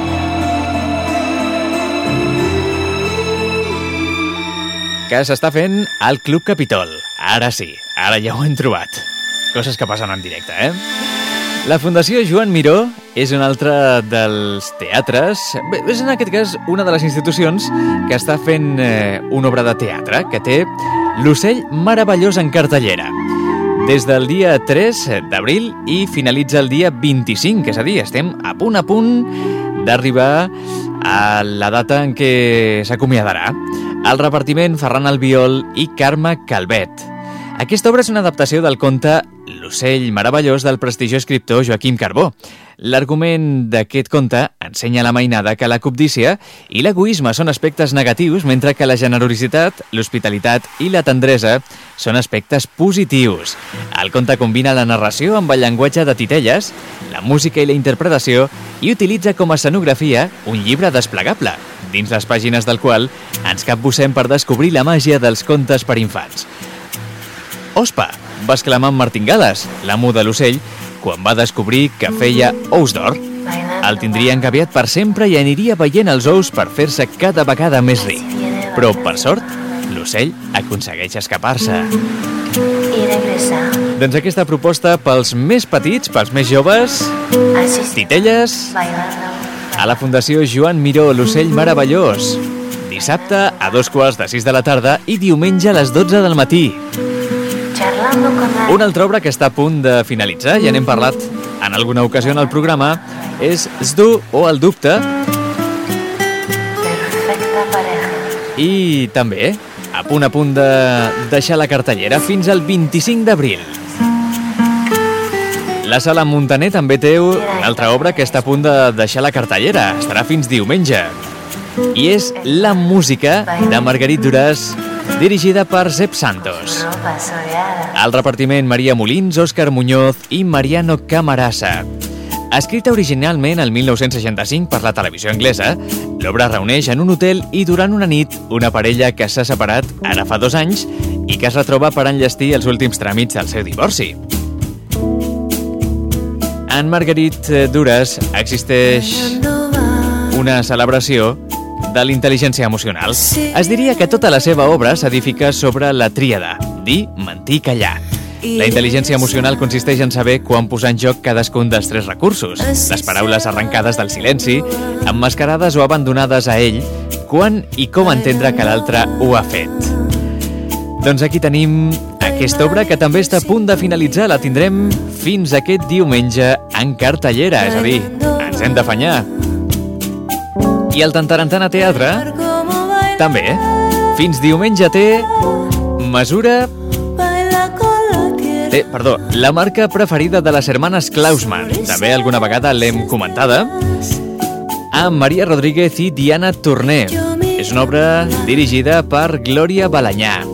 Que s'està fent al Club Capitol. Ara sí, ara ja ho hem trobat. Coses que passen en directe, La Fundació Joan Miró és un altre dels teatres, és en aquest cas una de les institucions que està fent una obra de teatre que té L'Ocell Meravellós en cartellera. Des del dia 3 d'abril i finalitza el dia 25, és a dir, estem a punt d'arribar a la data en què s'acomiadarà. El repartiment Ferran Albiol i Carme Calvet. Aquesta obra és una adaptació del conte L'Ocell Meravellós del prestigiós escriptor Joaquim Carbó. L'argument d'aquest conte ensenya a la mainada que la cobdícia i l'egoisme són aspectes negatius, mentre que la generositat, l'hospitalitat i la tendresa són aspectes positius. El conte combina la narració amb el llenguatge de titelles, la música i la interpretació i utilitza com a escenografia un llibre desplegable, dins les pàgines del qual ens capbussem per descobrir la màgia dels contes per infants. Ospa, va exclamar en Martín Gales, l'amo de l'ocell, quan va descobrir que feia ous d'or. El tindria engabiat per sempre i aniria veient els ous per fer-se cada vegada més ric. Però, per sort, l'ocell aconsegueix escapar-se. Doncs aquesta proposta pels més petits, pels més joves, titelles, a la Fundació Joan Miró, L'Ocell Meravellós. Dissabte a 2:15 de la tarda i diumenge a les 12 del matí. Una altra obra que està a punt de finalitzar, ja n'hem parlat en alguna ocasió en el programa, és Sdu o El Dubte. I també a punt de deixar la cartellera fins al 25 d'abril. La Sala Muntaner també té una altra obra que està a punt de deixar la cartellera. Estarà fins diumenge. I és La música de Margarit Duras, dirigida per Zep Santos. Al repartiment Maria Molins, Òscar Muñoz i Mariano Camarasa. Escrita originalment el 1965 per la televisió anglesa, l'obra reuneix en un hotel i durant una nit una parella que s'ha separat ara fa 2 anys i que es retroba per enllestir els últims tràmits del seu divorci. En Margarit Duras existeix una celebració de l'intel·ligència emocional. Es diria que tota la seva obra s'edifica sobre la tríada: dir, mentir, callar. La intel·ligència emocional consisteix en saber quan posar en joc cadascun dels 3 recursos. Les paraules arrencades del silenci, emmascarades o abandonades a ell, quan i com entendre que l'altre ho ha fet. Doncs aquí tenim aquesta obra que també està a punt de finalitzar. La tindrem fins aquest diumenge en cartellera, és a dir, ens hem d'afanyar. I el Tantarantana Teatre també. Fins diumenge té la marca preferida de les hermanes Klausman. També alguna vegada l'hem comentada. Amb Maria Rodríguez i Diana Torné. És una obra dirigida per Glòria Balanyà.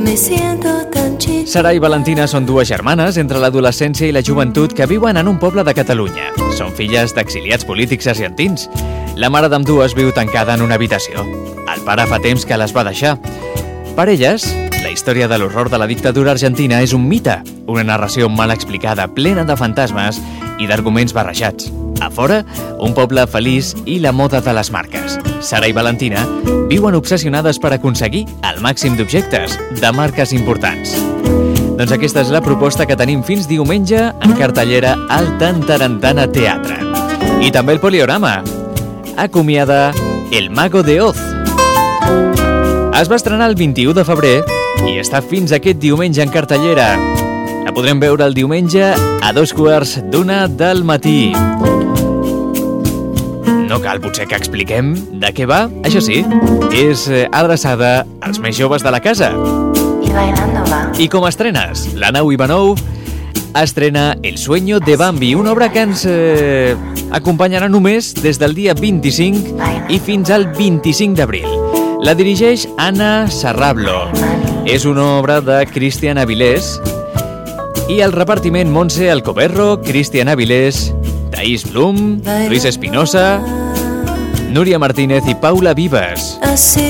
Sara i Valentina són 2 germanes entre l'adolescència i la joventut que viuen en un poble de Catalunya. Són filles d'exiliats polítics argentins. La mare d'ambdues viu tancada en una habitació. El pare fa temps que les va deixar. Per elles, la història de l'horror de la dictadura argentina és un mite, una narració mal explicada, plena de fantasmes i d'arguments barrejats. A fora, un poble feliç i la moda de les marques. Sara i Valentina viuen obsessionades per aconseguir el màxim d'objectes, de marques importants. Doncs aquesta és la proposta que tenim fins diumenge en cartellera al Tantarantana Teatre. I també el Poliorama. Acomiada El Mago de Oz. Es va estrenar el 21 de febrer i està fins aquest diumenge en cartellera. La podrem veure el diumenge a 1:15 del matí. No cal potser que expliquem de què va. Això sí, és adreçada als més joves de la casa. I com estrenes? La Nau Ivanov estrena El sueño de Bambi, una obra que ens acompanyarà només des del dia 25 i fins al 25 d'abril. La dirigeix Anna Sarrablo. És una obra de Cristian Avilés i el repartiment Montse Alcoberro, Cristian Avilés, Thaís Blum, Luis Espinosa, Núria Martínez i Paula Vives.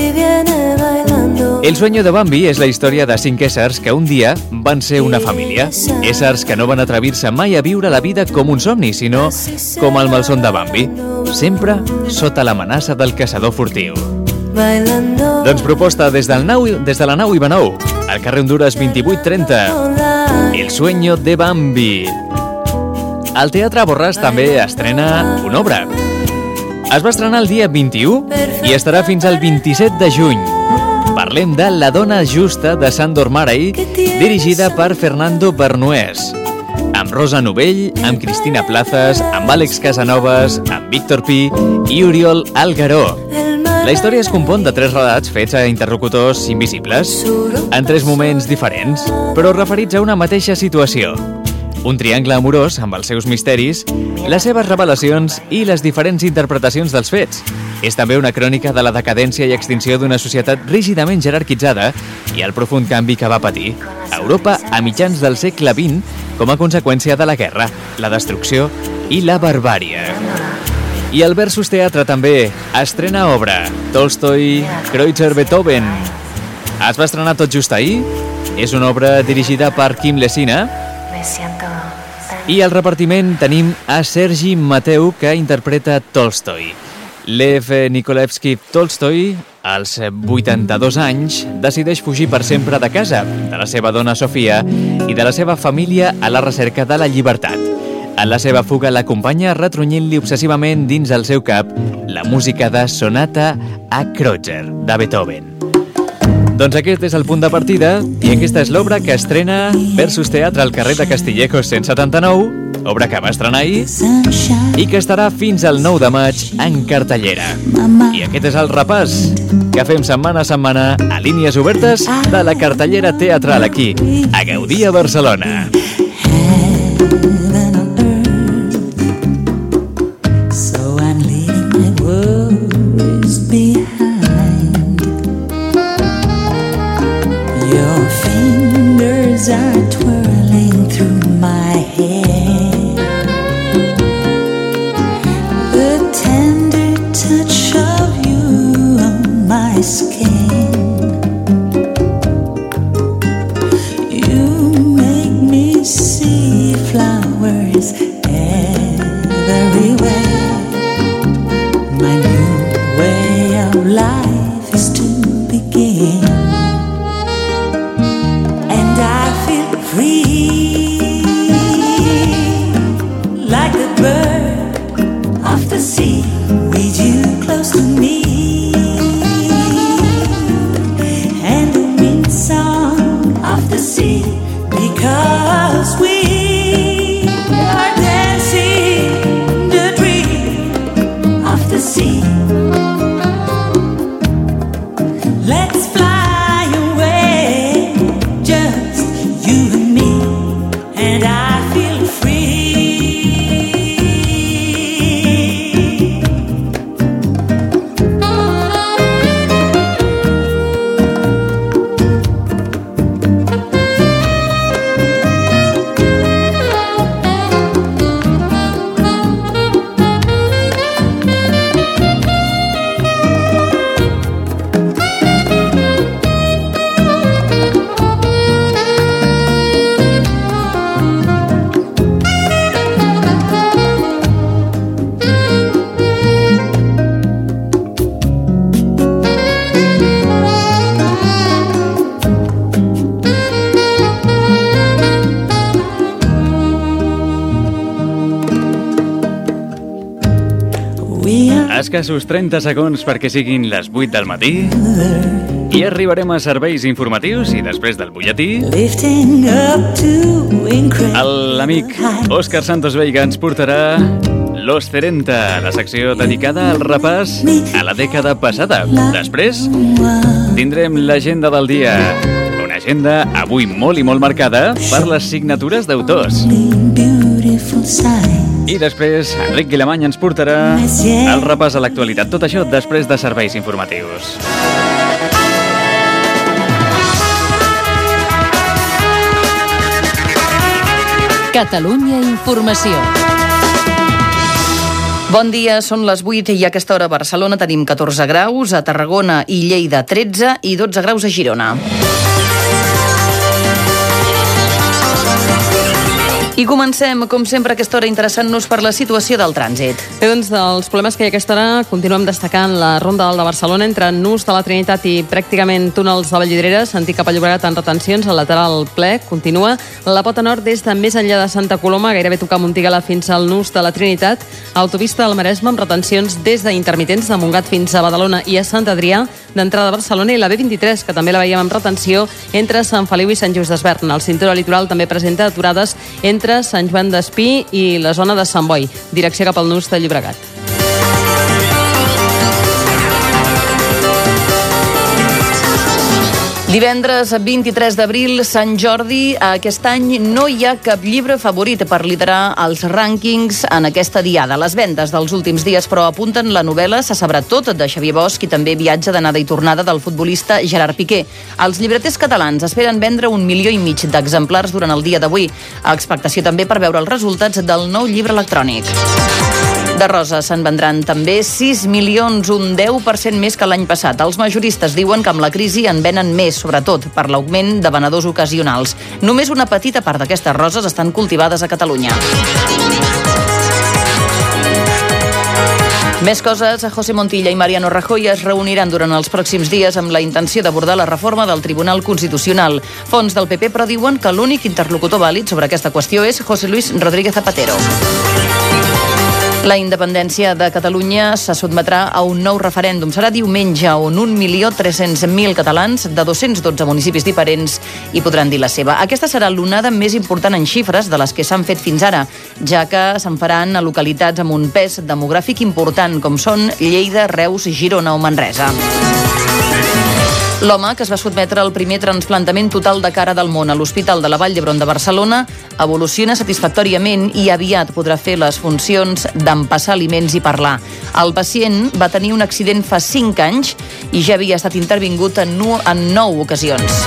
El sueño de Bambi és la història de 5 éssers que un dia van ser una família. Éssers que no van atrevir-se mai a viure la vida com un somni, sinó com el malson de Bambi, sempre sota l'amenaça del caçador furtiu. Doncs proposta des de la Nau Ivanov, al carrer Honduras 2830. El sueño de Bambi. El Teatre Borràs també estrena una obra. Es va estrenar el dia 21 i estarà fins al 27 de juny. Parlem de La dona justa de Sándor Márai, dirigida per Fernando Bernués. Amb Rosa Novell, amb Cristina Plazas, amb Àlex Casanovas, amb Víctor Pi i Oriol Algaró. La història es compon de 3 relats fets a interlocutors invisibles, en 3 moments diferents, però referits a una mateixa situació. Un triangle amorós amb els seus misteris, les seves revelacions i les diferents interpretacions dels fets. És també una crònica de la decadència i extinció d'una societat rígidament jerarquitzada i el profund canvi que va patir Europa a mitjans del segle XX com a conseqüència de la guerra, la destrucció i la barbàrie. I el Versus Teatre també estrena obra. Tolstoi, Kreutzer, Beethoven. Es va estrenar tot just ahir. És una obra dirigida per Kim Lesina. I al repartiment tenim a Sergi Mateu, que interpreta Tolstoi. Lev Nikolevski Tolstoi, als 82 anys, decideix fugir per sempre de casa, de la seva dona Sofia i de la seva família a la recerca de la llibertat. En la seva fuga l'acompanya retronyint-li obsessivament dins el seu cap la música de Sonata a Kreutzer, de Beethoven. Doncs aquest és el punt de partida i aquesta és l'obra que estrena Versus Teatre al carrer de Castillejos 179, obra que va estrenar ahir i que estarà fins al 9 de maig en cartellera. I aquest és el repàs que fem setmana a setmana a línies obertes de la cartellera teatral aquí, a Gaudí a Barcelona. Are twirling through my hair. The tender touch of you on my skin. You make me see flowers everywhere. My new way of life is to begin. Free me. Like the bird of the sea, with you close to me. And the wind song of the sea, because we are dancing the dream of the sea. Let's fly away, just you and me, and I feel free. Escassos 30 segons perquè siguin les 8 del matí i arribarem a serveis informatius i després del butlletí l'amic Òscar Santos Veiga ens portarà Los 40, la secció dedicada al repàs a la dècada passada. Després tindrem l'agenda del dia, una agenda avui molt i molt marcada per les signatures d'autors. I després, Enric Guilamany ens portarà el repàs a l'actualitat. Tot això després de serveis informatius. Catalunya Informació. Bon dia, són les 8 i a aquesta hora a Barcelona tenim 14 graus, a Tarragona i Lleida 13 i 12 graus a Girona. I comencem, com sempre, a aquesta hora interessant-nos per la situació del trànsit. Bé, doncs, dels problemes que hi ha a aquesta hora continuem destacant la Ronda Alt de Barcelona entre Nus de la Trinitat i pràcticament túnels de Vallvidrera, sentit cap a Llobregat en retencions, el lateral ple continua. La pota nord des de més enllà de Santa Coloma, gairebé tocar Montigala fins al Nus de la Trinitat, autopista del Maresme amb retencions des d'intermitents de Montgat fins a Badalona i a Sant Adrià, d'entrada a Barcelona, i la B23, que també la veiem amb retenció entre Sant Feliu i Sant Just d'Esvern. El cinturó litoral també presenta aturades entre Sant Joan d'Espí i la zona de Sant Boi, direcció cap al Nus de Llobregat. Divendres 23 d'abril, Sant Jordi. Aquest any no hi ha cap llibre favorit per liderar els rànquings en aquesta diada. Les vendes dels últims dies, però, apunten la novel·la Se sabrà tot, de Xavier Bosch, i també Viatge d'anada i tornada del futbolista Gerard Piqué. Els llibreters catalans esperen vendre 1,5 milió d'exemplars durant el dia d'avui. A expectació també per veure els resultats del nou llibre electrònic. De roses se'n vendran també 6 milions, un 10% més que l'any passat. Els majoristes diuen que amb la crisi en venen més, sobretot per l'augment de venedors ocasionals. Només una petita part d'aquestes roses estan cultivades a Catalunya. Més coses, José Montilla i Mariano Rajoy es reuniran durant els pròxims dies amb la intenció d'abordar la reforma del Tribunal Constitucional. Fonts del PP però diuen que l'únic interlocutor vàlid sobre aquesta qüestió és José Luis Rodríguez Zapatero. La independència de Catalunya se sotmetrà a un nou referèndum. Serà diumenge, on 1.300.000 catalans de 212 municipis diferents hi podran dir la seva. Aquesta serà l'onada més important en xifres de les que s'han fet fins ara, ja que se'n faran a localitats amb un pes demogràfic important, com són Lleida, Reus, Girona o Manresa. L'home, que es va sotmetre al primer trasplantament total de cara del món a l'Hospital de la Vall d'Hebron de Barcelona, evoluciona satisfactòriament i aviat podrà fer les funcions d'empassar aliments i parlar. El pacient va tenir un accident fa 5 anys i ja havia estat intervingut en 9 ocasions.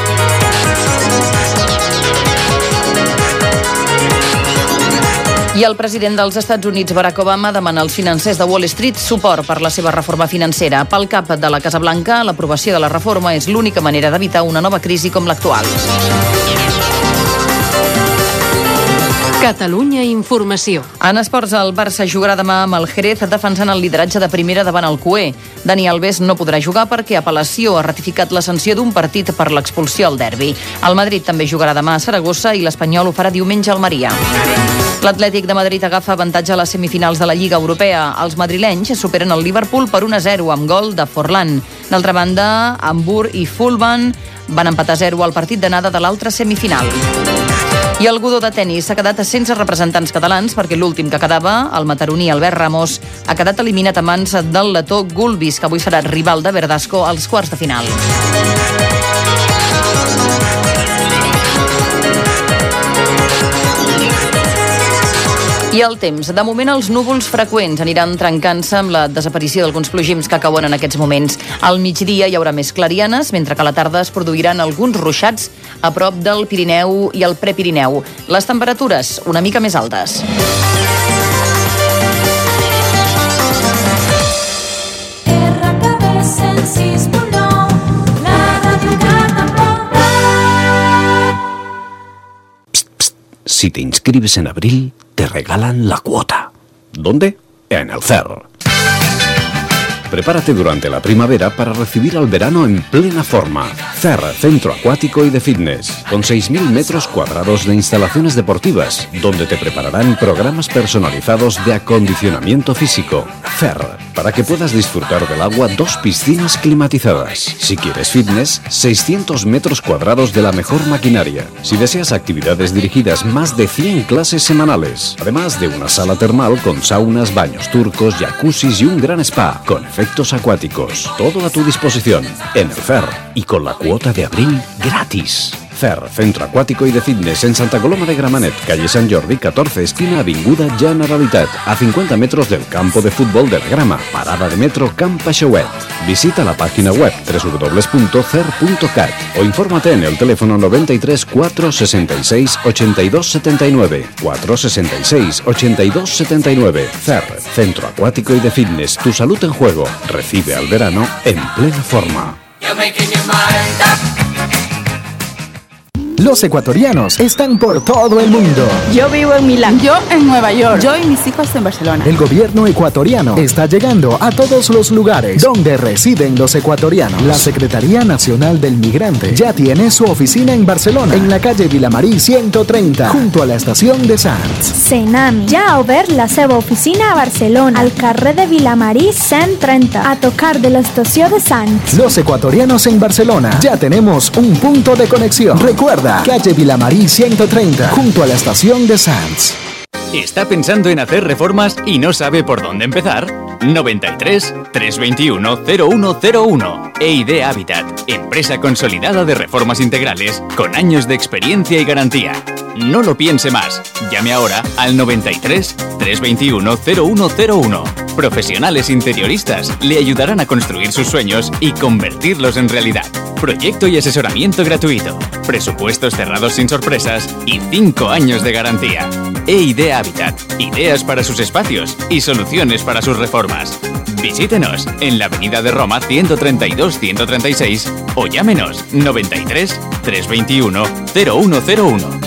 I el president dels Estats Units, Barack Obama, demana als financers de Wall Street suport per la seva reforma financera. Pel cap de la Casa Blanca, l'aprovació de la reforma és l'única manera d'evitar una nova crisi com l'actual. Catalunya Informació. En esports, el Barça jugarà demà amb el Jerez defensant el lideratge de primera davant el Cué. Dani Alves no podrà jugar perquè apel·lació ha ratificat la sanció d'un partit per l'expulsió al derbi. El Madrid també jugarà demà a Saragossa i l'Espanyol ho farà diumenge al Almeria. L'Atlètic de Madrid agafa avantatge a les semifinals de la Lliga Europea. Els madrilenys superen el Liverpool per 1-0 amb gol de Forlán. D'altra banda, Hamburg i Fulham van empatar 0 al partit d'anada de l'altra semifinal. I el Godó de tenis s'ha quedat sense representants catalans perquè l'últim que quedava, el mataroní Albert Ramos, ha quedat eliminat a mans del letó Gulbis, que avui serà rival de Verdasco als quarts de final. I el temps. De moment, els núvols freqüents aniran trencant-se amb la desaparició d'alguns plogims que cauen en aquests moments. Al migdia hi haurà més clarianes, mentre que a la tarda es produiran alguns ruixats a prop del Pirineu i el Prepirineu. Les temperatures una mica més altes. Si te inscribes en abril, te regalan la cuota. ¿Dónde? En el CER. Prepárate durante la primavera para recibir al verano en plena forma. CER, Centro Acuático y de Fitness, con 6.000 metros cuadrados de instalaciones deportivas, donde te prepararán programas personalizados de acondicionamiento físico. CER, para que puedas disfrutar del agua, 2 piscinas climatizadas. Si quieres fitness, 600 metros cuadrados de la mejor maquinaria. Si deseas actividades dirigidas, más de 100 clases semanales. Además de una sala termal con saunas, baños turcos, jacuzzis y un gran spa, con efectos acuáticos. Todo a tu disposición, en el CER, y con la cuota de abril gratis. CER, Centro Acuático y de Fitness, en Santa Coloma de Gramenet, calle Sant Jordi 14, esquina Avinguda Generalitat, a 50 metros del campo de fútbol del Grama, parada de metro Camp Peixauet. Visita la página web www.cer.cat o infórmate en el teléfono 93 466 82 79, 466 82 79. CER, Centro Acuático y de Fitness, tu salud en juego. Recibe al verano en plena forma. Los ecuatorianos están por todo el mundo. Yo vivo en Milán. Yo en Nueva York. Yo y mis hijos en Barcelona. El gobierno ecuatoriano está llegando a todos los lugares donde residen los ecuatorianos. La Secretaría Nacional del Migrante ya tiene su oficina en Barcelona, en la calle Vilamarí 130, junto a la estación de Sants. Senami ja ha obert la seva oficina a Barcelona, al carrer de Vilamarí 130, a tocar de la estació de Sants. Los ecuatorianos en Barcelona ya tenemos un punto de conexión. Recuerda, calle Vilamarí 130, junto a la estación de Sants. ¿Está pensando en hacer reformas y no sabe por dónde empezar? 93 321 0101. EID Habitat, empresa consolidada de reformas integrales con años de experiencia y garantía. No lo piense más. Llame ahora al 93 321 0101. Profesionales interioristas le ayudarán a construir sus sueños y convertirlos en realidad. Proyecto y asesoramiento gratuito. Presupuestos cerrados sin sorpresas y 5 años de garantía. EID Habitat. Ideas para sus espacios y soluciones para sus reformas. Visítenos en la Avenida de Roma 132-136 o llámenos 93 321 0101.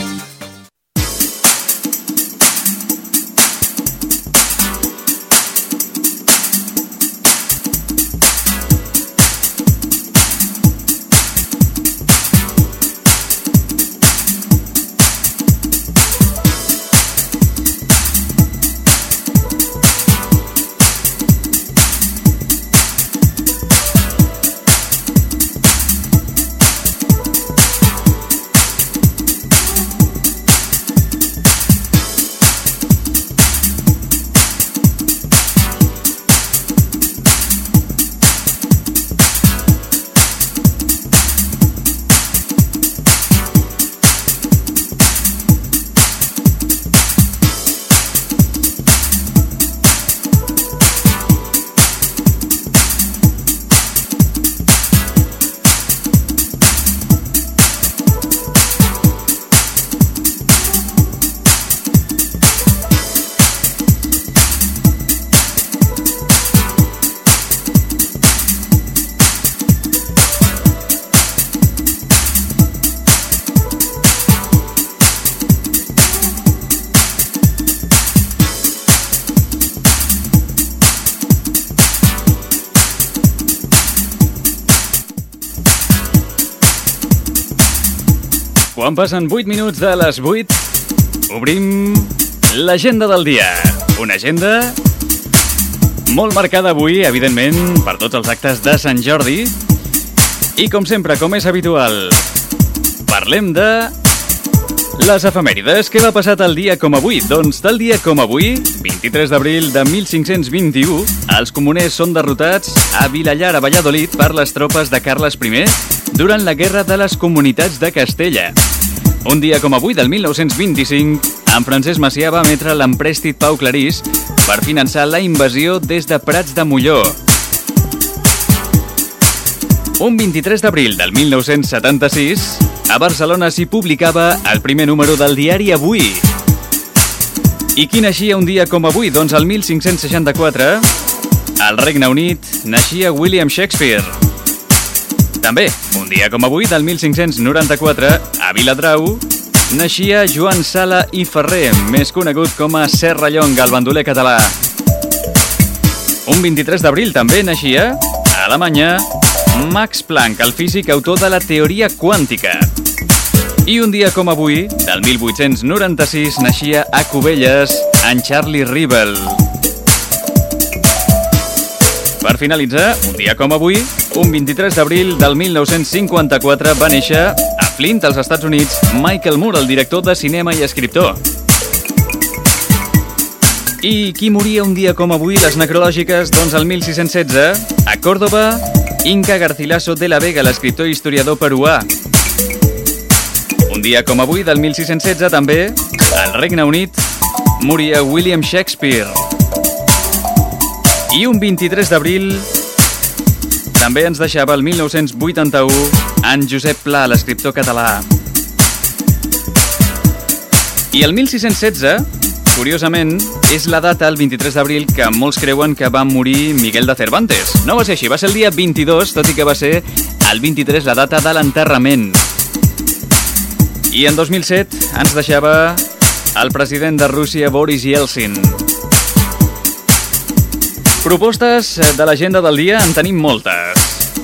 Quan passen 8 minuts de les 8, obrim l'agenda del dia. Una agenda molt marcada avui, evidentment, per tots els actes de Sant Jordi. I com sempre, com és habitual, parlem de les efemèrides. Què va passar tal dia com avui? Doncs tal dia com avui, 23 d'abril de 1521, els comuners són derrotats a Vilallar, a Valladolid, per les tropes de Carles I durant la Guerra de les Comunitats de Castella. Un dia com avui, del 1925, en Francesc Macià va emetre l'emprèstit Pau Clarís per finançar la invasió des de Prats de Molló. Un 23 d'abril del 1976, a Barcelona s'hi publicava el primer número del diari Avui. I qui naixia un dia com avui? Doncs el 1564, al Regne Unit, naixia William Shakespeare. També, un dia com avui, del 1594, a Viladrau, naixia Joan Sala i Ferrer, més conegut com a Serrallonga, el bandoler català. Un 23 d'abril també naixia, a Alemanya, Max Planck, el físic autor de la teoria quàntica. I un dia com avui, del 1896, naixia a Cubelles en Charlie Rivel. Per finalitzar, un dia com avui, un 23 d'abril del 1954, va néixer a Flint, als Estats Units, Michael Moore, el director de cinema i escriptor. I qui moria un dia com avui, les necrològiques? Doncs el 1616, a Còrdova, Inca Garcilaso de la Vega, l'escriptor i historiador peruà. Un dia com avui, del 1616, també, al Regne Unit, moria William Shakespeare. I un 23 d'abril també ens deixava el 1981 en Josep Pla, l'escriptor català. I el 1616, curiosament, és la data, el 23 d'abril, que molts creuen que va morir Miguel de Cervantes. No va ser així, va ser el dia 22, tot i que va ser el 23 la data de l'enterrament. I en 2007 ens deixava el president de Rússia, Boris Yeltsin. Propostes de l'agenda del dia en tenim moltes.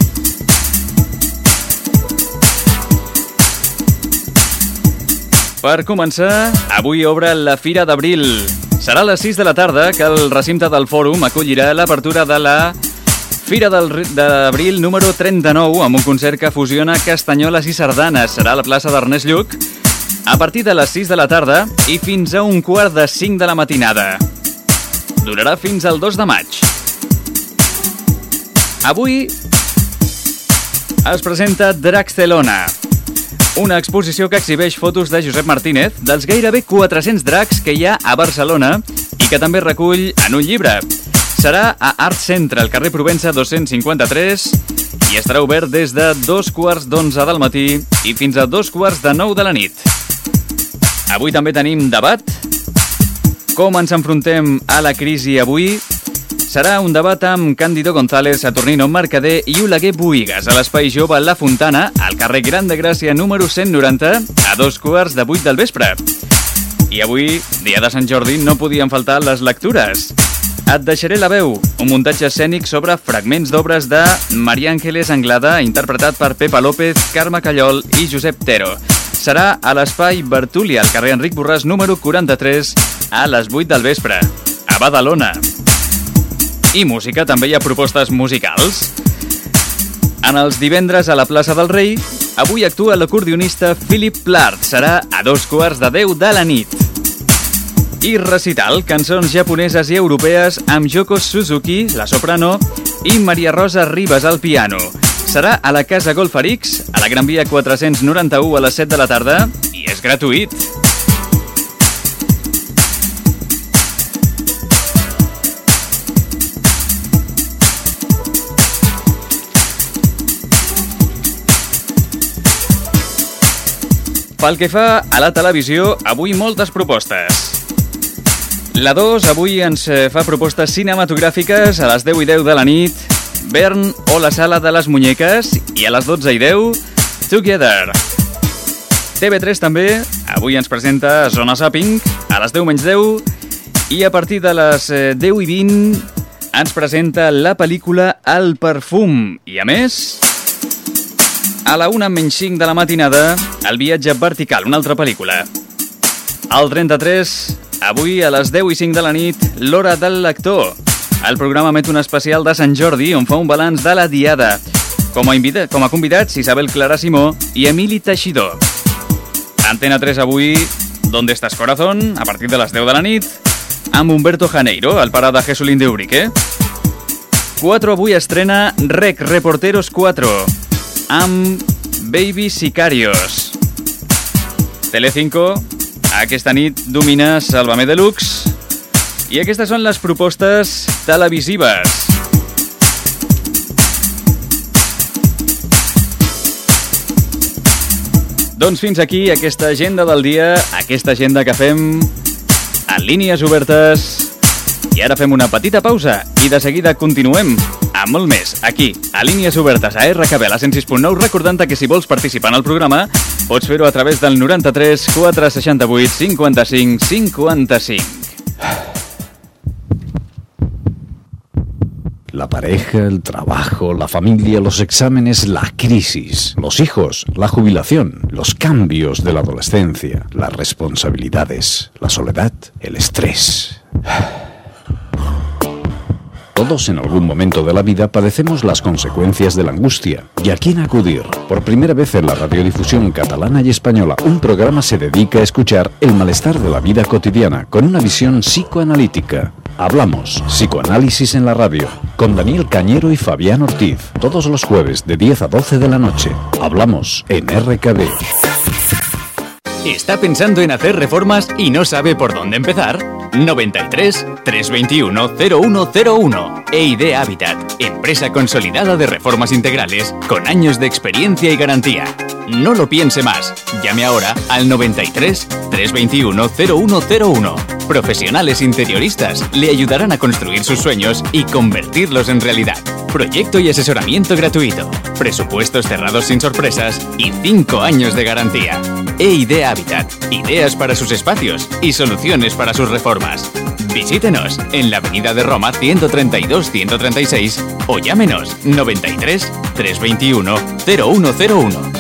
Per començar, avui obre la Fira d'Abril. Serà a les 6 de la tarda que el recinte del Fòrum acollirà l'apertura de la Fira d'Abril número 39 amb un concert que fusiona castanyoles i sardanes. Serà a la plaça d'Ernest Lluch a partir de les 6 de la tarda i fins a 4:45 de la matinada. Durarà fins al 2 de maig. Avui es presenta Draxcelona, una exposició que exhibeix fotos de Josep Martínez dels gairebé 400 dracs que hi ha a Barcelona i que també recull en un llibre. Serà a Art Centre, al carrer Provença 253, i estarà obert des de 2:15 del matí i fins a 8:45 de la nit. Avui també tenim debat. Com ens enfrontem a la crisi avui? Serà un debat amb Cándido González, Saturnino Mercader i Oleguer Bohigas a l'Espai Jove La Fontana, al carrer Gran de Gràcia número 190, a 7:15 del vespre. I avui, dia de Sant Jordi, no podien faltar les lectures. Et deixaré la veu, un muntatge escènic sobre fragments d'obres de Maria Ángeles Anglada, interpretat per Pepa López, Carme Callol i Josep Tero. Serà a l'Espai Bertúlia, al carrer Enric Borràs número 43, a les 8 del vespre, a Badalona. I música, també hi ha propostes musicals. En els divendres a la plaça del Rei, avui actua l'acordionista Philip Plart. Serà a 9:15 de la nit. I recital, cançons japoneses i europees amb Yoko Suzuki, la soprano, i Maria Rosa Ribas al piano. Serà a la Casa Golfarix, a la Gran Via 491 a les 7 de la tarda, i és gratuït. Pel que fa a la televisió, avui moltes propostes. La 2 avui ens fa propostes cinematogràfiques a les 10:10 de la nit, Bern o la Sala de les Muñeques, i a les 12:10, Together. TV3 també, avui ens presenta Zona Zapping, a les 10:10, i a partir de les 10:20 ens presenta la pel·lícula El Perfum. I a més, a la 1:05 de la matinada, El viatge vertical, una altra pel·lícula. Al 33, avui a les 10:05 de la nit, l'Hora del Lector. El programa emet un especial de Sant Jordi on fa un balanç de la Diada. Com a convidats, Isabel Clara Simó i Emili Teixidor. Antena 3 avui, ¿Dónde estás, corazón?, a partir de les 10 de la nit, amb Humberto Janeiro, el pare de Jesulín de Urique. 4 avui estrena Rec Reporteros 4, amb Baby Sicarios. Telecinco, aquesta nit domina Sálvame Deluxe. I aquestes són les propostes televisives. Doncs fins aquí aquesta agenda del dia, aquesta agenda que fem a línies obertes. I ara fem una petita pausa i de seguida continuem amb molt més aquí, a línies obertes a RKB, a la 106.9, recordant-te que si vols participar en el programa pots fer-ho a través del 93 468 55 55. La pareja, el trabajo, la familia, los exámenes, la crisis, los hijos, la jubilación, los cambios de la adolescencia, las responsabilidades, la soledad, el estrés. Todos en algún momento de la vida padecemos las consecuencias de la angustia. ¿Y a quién acudir? Por primera vez en la radiodifusión catalana y española, un programa se dedica a escuchar el malestar de la vida cotidiana con una visión psicoanalítica. Hablamos Psicoanálisis en la radio, con Daniel Cañero y Fabián Ortiz, todos los jueves de 10 a 12 de la noche. Hablamos en RKB. ¿Está pensando en hacer reformas y no sabe por dónde empezar? 93 321 0101. EID Habitat, empresa consolidada de reformas integrales con años de experiencia y garantía. No lo piense más. Llame ahora al 93 321 0101. Profesionales interioristas le ayudarán a construir sus sueños y convertirlos en realidad. Proyecto y asesoramiento gratuito. Presupuestos cerrados sin sorpresas y 5 años de garantía. EID Habitat. Ideas para sus espacios y soluciones para sus reformas. Visítenos en la Avenida de Roma 132-136 o llámenos 93 321 0101.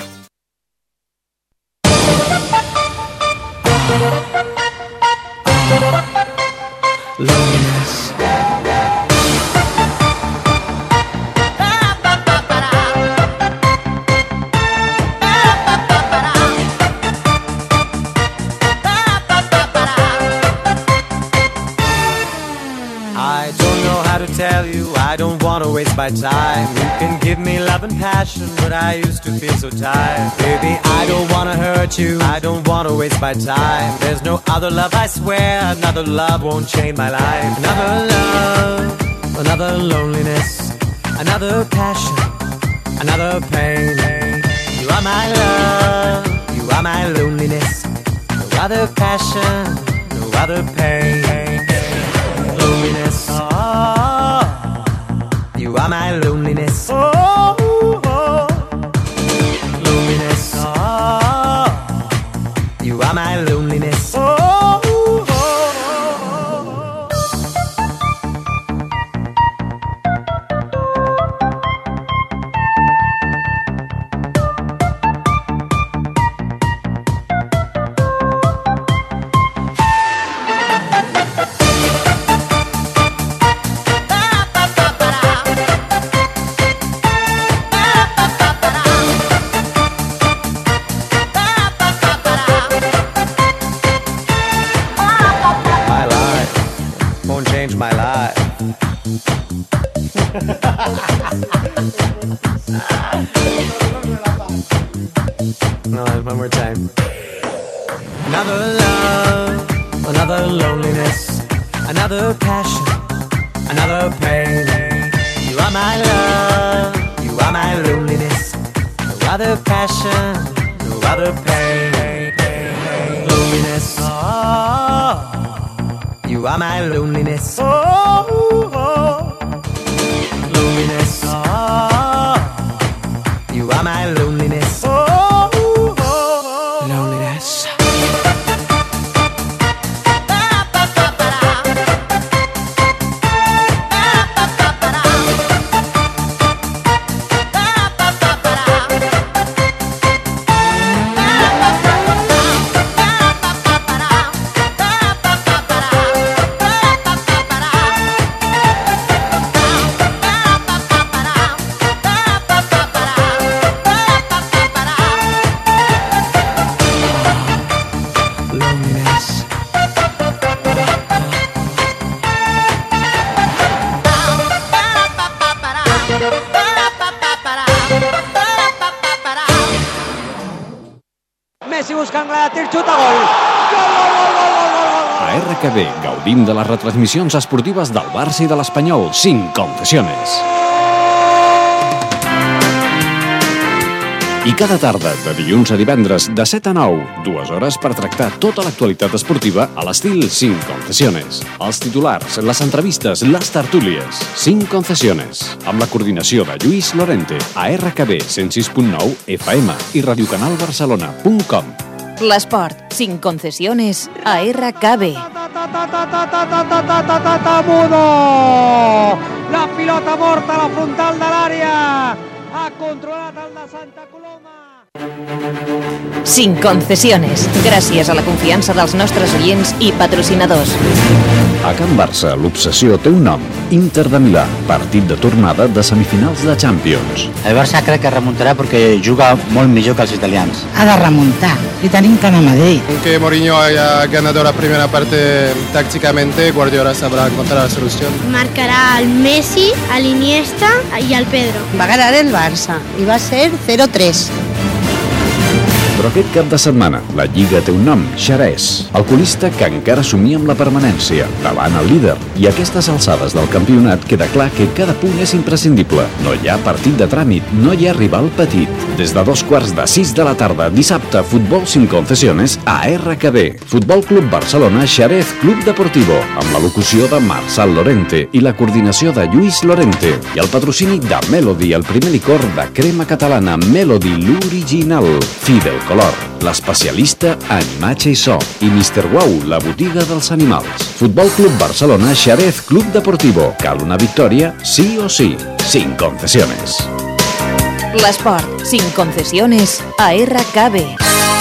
I don't want to waste my time. You can give me love and passion, but I used to feel so tired. Baby, I don't want to hurt you. I don't want to waste my time. There's no other love, I swear. Another love won't change my life. Another love, another loneliness, another passion, another pain. You are my love, you are my loneliness. No other passion, no other pain. Loneliness, you are my loneliness. Oh, oh. Loneliness. Oh, you are my loneliness. Oh, oh. My life. No, one more time. Another love, another loneliness, another passion, another pain. You are my love, you are my loneliness. No other passion, no other pain. Loneliness. Oh. You are my loneliness. Oh, oh. Loneliness. Oh, you are my loneliness. Oh, oh. Loneliness. My tir, xuta, gol! A RKB gaudim de les retransmissions esportives del Barça i de l'Espanyol, sin concesiones. I cada tarda, de dilluns a divendres, de 7 a 9, 2 hores per tractar tota l'actualitat esportiva a l'estil Sin Concesiones. Els titulars, les entrevistes, les tertúlies. Sin Concesiones, amb la coordinació de Lluís Lorente, a RKB 106.9 FM i radiocanalbarcelona.com. L'esport, sin concesiones, a RKB. Mudo! La pilota morta a la frontal de l'àrea. Ha controlat el de Santa Coloma. Sin concesiones, gràcies a la confiança dels nostres oients i patrocinadors. A Can Barça, l'obsessió té un nom. Inter de Milà, partit de tornada de semifinals de Champions. El Barça crec que remuntarà perquè juga molt millor que els italians. Ha de remuntar, y tenim que anar a Madrid. Aunque Mourinho haya ganado la primera parte tácticamente, Guardiola sabrá encontrar la solución. Marcará al Messi, al Iniesta y al Pedro. Va a ganar el Barça y va a ser 0-3. Però aquest cap de setmana, la Lliga té un nom, Xerès, el colista que encara somia amb la permanència, davant el líder. I a aquestes alçades del campionat queda clar que cada punt és imprescindible. No hi ha partit de tràmit, no hi ha rival petit. Des de 5:45 de la tarda, dissabte, futbol sin concesiones a RKB. Futbol Club Barcelona, Xerès Club Deportivo, amb la locució de Marçal Lorente i la coordinació de Lluís Lorente. I el patrocini de Melody, el primer licor de crema catalana, Melody, l'original. Fidel Color, l'especialista en imatge i so, i Mr. Wow, la botiga dels animals. Futbol Club Barcelona, Xerès Club Deportivo. Cal una victòria, sí o sí, sin concesiones. L'esport, sin concesiones, a RKB.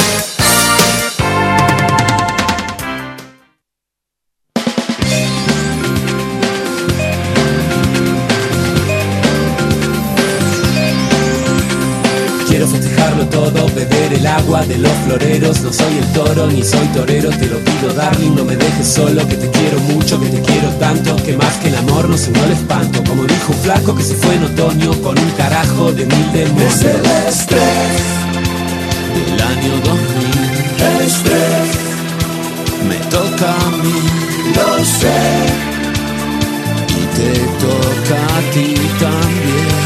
Quiero festejarlo todo, beber el agua de los floreros. No soy el toro ni soy torero, te lo pido darling, no me dejes solo, que te quiero mucho, que te quiero tanto, que más que el amor no se no el espanto. Como dijo un flaco que se fue en otoño con un carajo de 1000 demonios. Desde el estrés del año 2000, el estrés me toca a mí, lo sé, y te toca a ti también.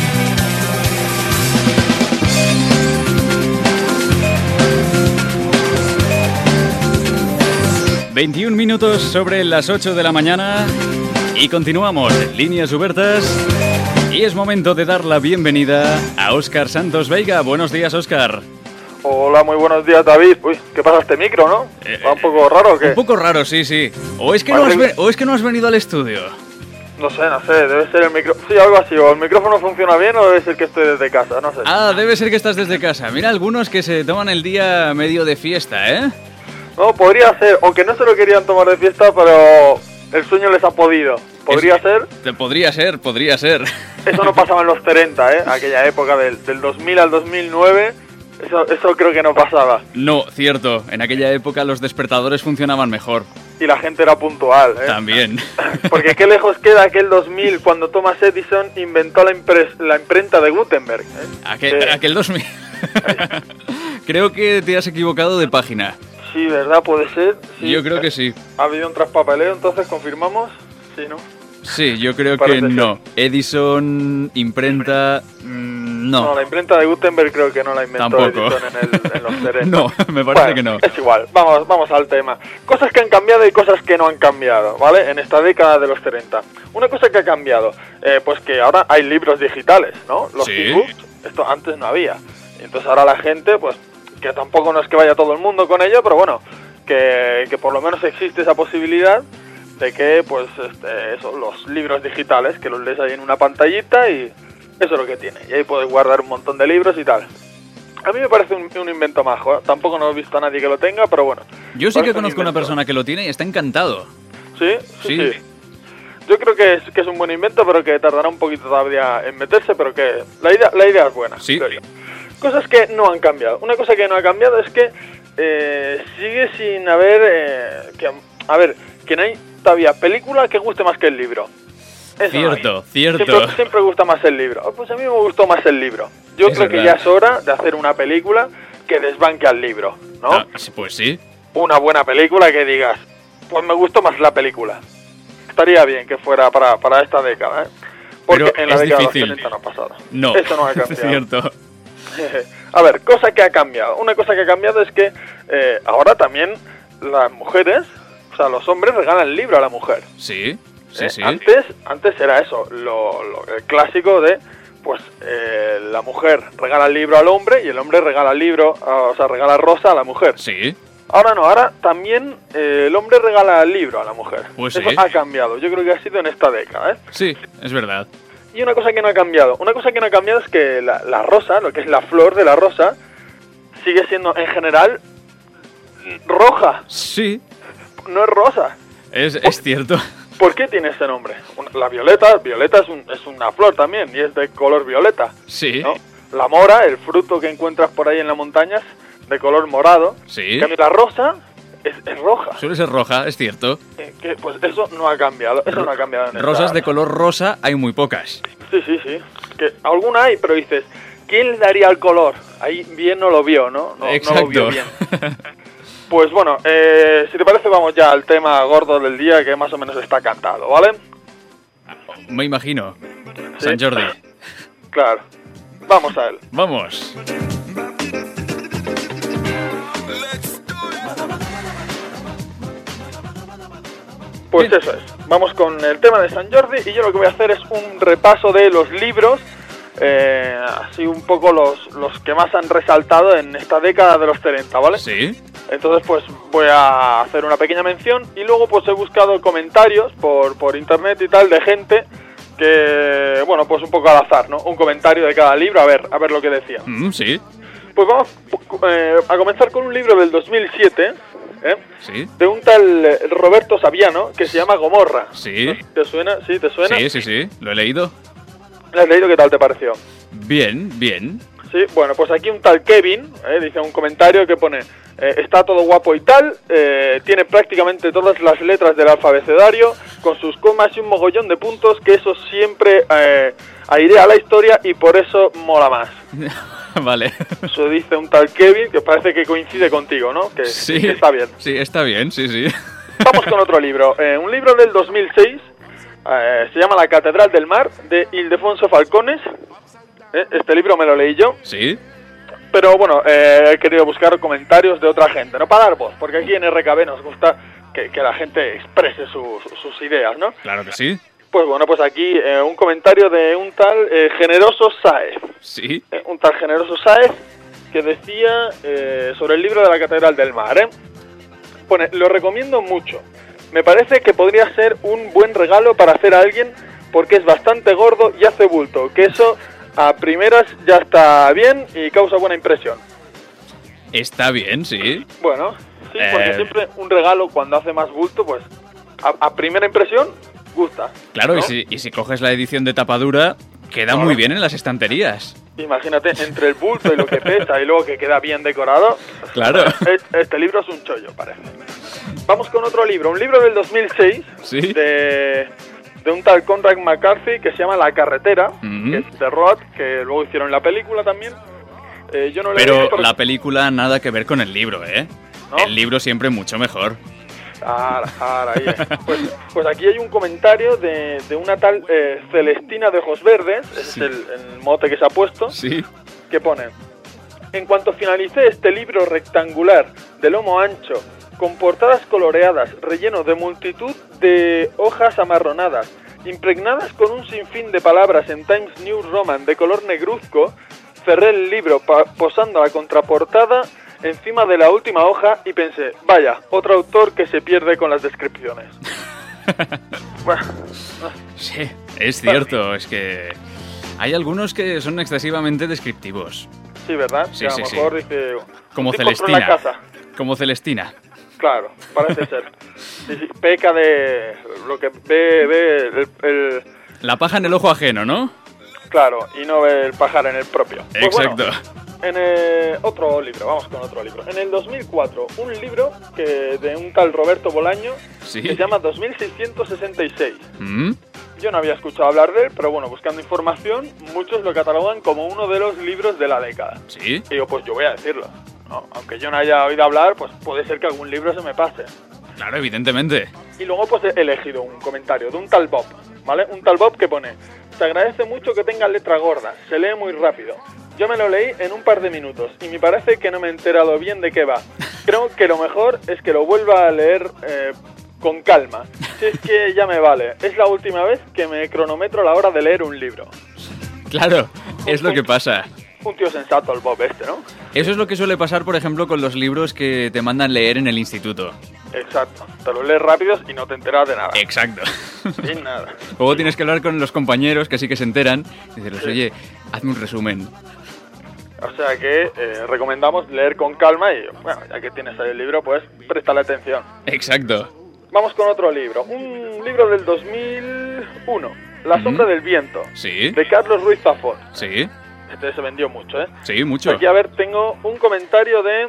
21 minutos sobre las 8 de la mañana y continuamos en Líneas Obertas y es momento de dar la bienvenida a Óscar Santos Veiga. Buenos días, Óscar. Hola, muy buenos días, David. Uy, ¿qué pasa este micro, no? ¿Va un poco raro o qué? Un poco raro, sí, sí. ¿O es que no has venido al estudio? No sé, debe ser el micro... Sí, algo así, o el micrófono funciona bien o debe ser que estoy desde casa, no sé. Ah, debe ser que estás desde casa. Mira, algunos que se toman el día medio de fiesta, ¿eh? No, podría ser, aunque no se lo querían tomar de fiesta, pero el sueño les ha podido. ¿Podría ser? Podría ser. Eso no pasaba en los 30, ¿eh? Aquella época del 2000 al 2009, eso creo que no pasaba. No, cierto, en aquella época los despertadores funcionaban mejor. Y la gente era puntual, ¿eh? También. Porque qué lejos queda aquel 2000 cuando Thomas Edison inventó la imprenta de Gutenberg, ¿eh? Aquel 2000. Creo que te has equivocado de página. Sí, ¿verdad? ¿Puede ser? Sí. Yo creo que sí. ¿Ha habido un traspapeleo? Entonces, ¿confirmamos? Sí, ¿no? Sí, yo creo que no. Edison, imprenta... No. No, la imprenta de Gutenberg creo que no la inventó Tampoco. Edison en los 70. No, me parece que no. Es igual, vamos al tema. Cosas que han cambiado y cosas que no han cambiado, ¿vale? En esta década de los 30. Una cosa que ha cambiado, pues que ahora hay libros digitales, ¿no? Los ebooks, esto antes no había. Entonces ahora la gente, pues... que tampoco no es que vaya todo el mundo con ello, pero bueno, que por lo menos existe esa posibilidad de que, pues, los libros digitales, que los lees ahí en una pantallita y eso es lo que tiene. Y ahí puedes guardar un montón de libros y tal. A mí me parece un invento majo, ¿eh? Tampoco no he visto a nadie que lo tenga, pero bueno. Yo sí que conozco una persona que lo tiene y está encantado. ¿Sí? Yo creo que es un buen invento, pero que tardará un poquito todavía en meterse, pero que la idea es buena. Sí. Cosas que no han cambiado. Una cosa que no ha cambiado es que sigue sin haber... que no hay todavía película que guste más que el libro. Eso Cierto. Siempre gusta más el libro. Pues a mí me gustó más el libro. Yo creo que ya es hora de hacer una película que desbanque al libro, ¿no? Ah, pues sí. Una buena película que digas, pues me gustó más la película. Estaría bien que fuera para esta década, ¿eh? Porque pero en la es década difícil. de los 70 no ha pasado. No, eso no ha cambiado. es cierto. A ver, cosa que ha cambiado. Una cosa que ha cambiado es que ahora también las mujeres, o sea, los hombres regalan el libro a la mujer. Sí, sí, sí. Antes era eso, el clásico de, pues, la mujer regala el libro al hombre y el hombre regala el libro, o sea, regala rosa a la mujer. Sí. Ahora no, ahora también el hombre regala el libro a la mujer. Pues eso sí. ha cambiado, yo creo que ha sido en esta década, ¿eh? Sí, es verdad. Y una cosa que no ha cambiado, es que la rosa, lo que es la flor de la rosa, sigue siendo en general roja. Sí. No es rosa. Es cierto. ¿Por qué tiene ese nombre? La violeta es una flor también y es de color violeta. Sí. ¿no? La mora, el fruto que encuentras por ahí en las montañas, de color morado. Sí. En cambio, la rosa es roja. Suele ser roja, es cierto. Pues eso no ha cambiado. Eso no ha cambiado. Rosas de color rosa hay muy pocas. Sí. Que alguna hay, pero dices, ¿quién le daría el color? Ahí bien no lo vio, ¿no? Exacto. No lo vio bien. Pues bueno, si te parece vamos ya al tema gordo del día, que más o menos está cantado, ¿vale? Me imagino. ¿Sí? San Jordi. Claro. Vamos a él. Vamos. Pues eso es. Vamos con el tema de San Jordi y yo lo que voy a hacer es un repaso de los libros, así un poco los que más han resaltado en esta década de los 30, ¿vale? Sí. Entonces pues voy a hacer una pequeña mención y luego pues he buscado comentarios por internet y tal de gente que, bueno, pues un poco al azar, ¿no? Un comentario de cada libro, a ver lo que decía. Sí. Pues vamos a comenzar con un libro del 2007, Sí. de un tal Roberto Saviano, que se llama Gomorra. Sí. ¿Te suena? ¿Sí? ¿Te suena? Sí. Lo he leído. ¿Lo has leído? ¿Qué tal te pareció? Bien. Sí, bueno, pues aquí un tal Kevin, dice un comentario que pone, está todo guapo y tal, tiene prácticamente todas las letras del abecedario, con sus comas y un mogollón de puntos, que eso siempre airea la historia y por eso mola más. Vale. Eso dice un tal Kevin, que parece que coincide contigo, ¿no? Que está bien. Sí, está bien, sí. Vamos con otro libro. Un libro del 2006, se llama La Catedral del Mar, de Ildefonso Falcones. Este libro me lo leí yo. Sí. Pero bueno, he querido buscar comentarios de otra gente, no para dar voz, porque aquí en RKB nos gusta que la gente exprese sus ideas, ¿no? Claro que sí. Pues bueno, pues aquí un comentario de un tal Generoso Sáez. Sí. Un tal Generoso Sáez que decía sobre el libro de la Catedral del Mar, Pone, lo recomiendo mucho. Me parece que podría ser un buen regalo para hacer a alguien porque es bastante gordo y hace bulto, que eso a primeras ya está bien y causa buena impresión. Está bien, sí. Bueno, sí, porque siempre un regalo cuando hace más bulto, pues a primera impresión gusta. Claro, ¿no? y si coges la edición de tapadura, queda muy bien en las estanterías. Imagínate, entre el bulto y lo que pesa y luego que queda bien decorado. Claro. Este libro es un chollo, parece. Vamos con otro libro, un libro del 2006, ¿sí? de un tal Conrad McCarthy que se llama La Carretera, que es de Road, que luego hicieron la película también. Yo no pero la película nada que ver con el libro, ¿eh? ¿No? El libro siempre mucho mejor. Ahí. Pues aquí hay un comentario de una tal Celestina de Ojos Verdes, ese es el mote que se ha puesto, que pone: en cuanto finalicé este libro rectangular de lomo ancho, con portadas coloreadas, relleno de multitud de hojas amarronadas, impregnadas con un sinfín de palabras en Times New Roman de color negruzco, cerré el libro posando la contraportada encima de la última hoja y pensé, vaya, otro autor que se pierde con las descripciones. Bueno. Sí, es cierto, es que hay algunos que son excesivamente descriptivos. Sí, ¿verdad? Sí, que a lo mejor dice... Como tipo Celestina. en la casa. Como Celestina. Claro, parece ser. Sí, peca de lo que ve el... La paja en el ojo ajeno, ¿no? Claro, y no ve el pajar en el propio. Pues exacto. Bueno, en otro libro, vamos con otro libro. En el 2004, un libro de un tal Roberto Bolaño, que se llama 2666. Yo no había escuchado hablar de él, pero bueno, buscando información, muchos lo catalogan como uno de los libros de la década. Sí. Y digo, pues yo voy a decirlo. ¿no? Aunque yo no haya oído hablar, pues puede ser que algún libro se me pase. Claro, evidentemente. Y luego pues he elegido un comentario de un tal Bob, ¿vale? Un tal Bob que pone: se agradece mucho que tenga letra gorda, se lee muy rápido. Yo me lo leí en un par de minutos y me parece que no me he enterado bien de qué va. Creo que lo mejor es que lo vuelva a leer con calma. Si es que ya me vale. Es la última vez que me cronometro a la hora de leer un libro. Claro, es lo que pasa. Un tío sensato el Bob este, ¿no? Eso es lo que suele pasar, por ejemplo, con los libros que te mandan leer en el instituto. Exacto. Te los lees rápidos y no te enteras de nada. Exacto. Sin nada. Luego tienes que hablar con los compañeros que sí que se enteran y decirles, Sí. oye, hazme un resumen. O sea que recomendamos leer con calma y, bueno, ya que tienes ahí el libro, pues préstale atención. Exacto. Vamos con otro libro. Un libro del 2001. La sombra del viento. Sí. De Carlos Ruiz Zafón. Sí. Este se vendió mucho, ¿eh? Sí, mucho. Aquí, a ver, tengo un comentario de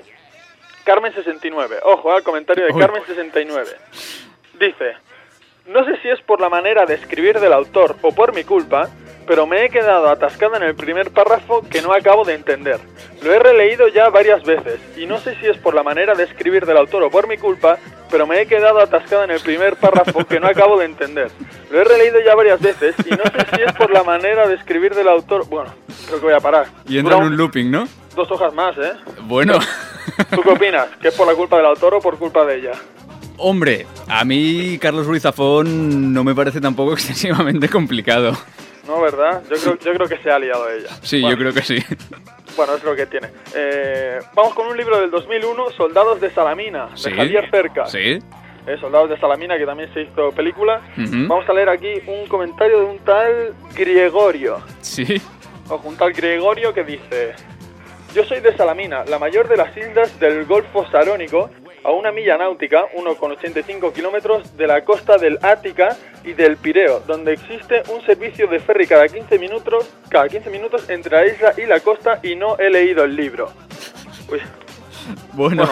Carmen69. Ojo, el comentario de Uy. Carmen69. Dice: no sé si es por la manera de escribir del autor o por mi culpa, pero me he quedado atascada en el primer párrafo que no acabo de entender. Lo he releído ya varias veces, y no sé si es por la manera de escribir del autor o por mi culpa, pero me he quedado atascada en el primer párrafo que no acabo de entender. Lo he releído ya varias veces, y no sé si es por la manera de escribir del autor... Bueno, creo que voy a parar. Y entra en un looping, ¿no? 2 hojas más, ¿eh? Bueno. ¿Tú qué opinas? ¿Que es por la culpa del autor o por culpa de ella? Hombre, a mí Carlos Ruiz Zafón no me parece tampoco excesivamente complicado. No, ¿verdad? Yo creo que se ha liado ella. Sí, Bueno, yo creo que sí. Bueno, es lo que tiene. Vamos con un libro del 2001, Soldados de Salamina, Sí. de Javier Cercas. Sí. Soldados de Salamina, que también se hizo película. Ujú. Vamos a leer aquí un comentario de un tal Gregorio. Sí. Ojo, un tal Gregorio que dice: yo soy de Salamina, la mayor de las islas del Golfo Sarónico, a 1 milla náutica, 1,85 kilómetros, de la costa del Ática y del Pireo, donde existe un servicio de ferry cada 15 minutos entre la isla y la costa, y no he leído el libro. Uy. Bueno.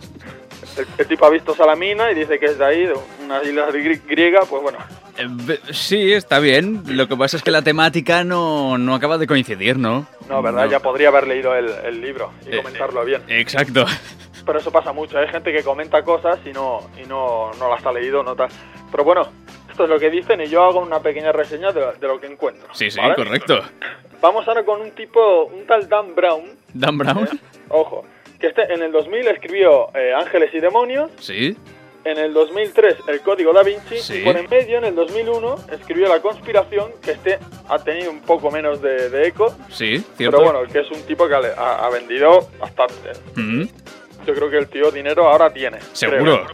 El tipo ha visto Salamina y dice que es de ahí, de una isla griega, pues bueno. Sí, está bien. Lo que pasa es que la temática no acaba de coincidir, ¿no? No, ¿verdad? No. Ya podría haber leído el libro y comentarlo bien. Exacto. Pero eso pasa mucho, hay gente que comenta cosas y no las ha leído, no tal. Pero bueno, esto es lo que dicen y yo hago una pequeña reseña de lo que encuentro. Sí, sí, ¿vale? correcto. Vamos ahora con un tal Dan Brown. ¿Dan Brown? Ojo, que en el 2000 escribió Ángeles y Demonios. Sí. En el 2003 El Código Da Vinci. Sí. Y por en medio, en el 2001, escribió La Conspiración, que ha tenido un poco menos de eco. Sí, cierto. Pero bueno, que es un tipo que ha vendido bastante. Mm, Yo creo que el tío dinero ahora tiene. seguro.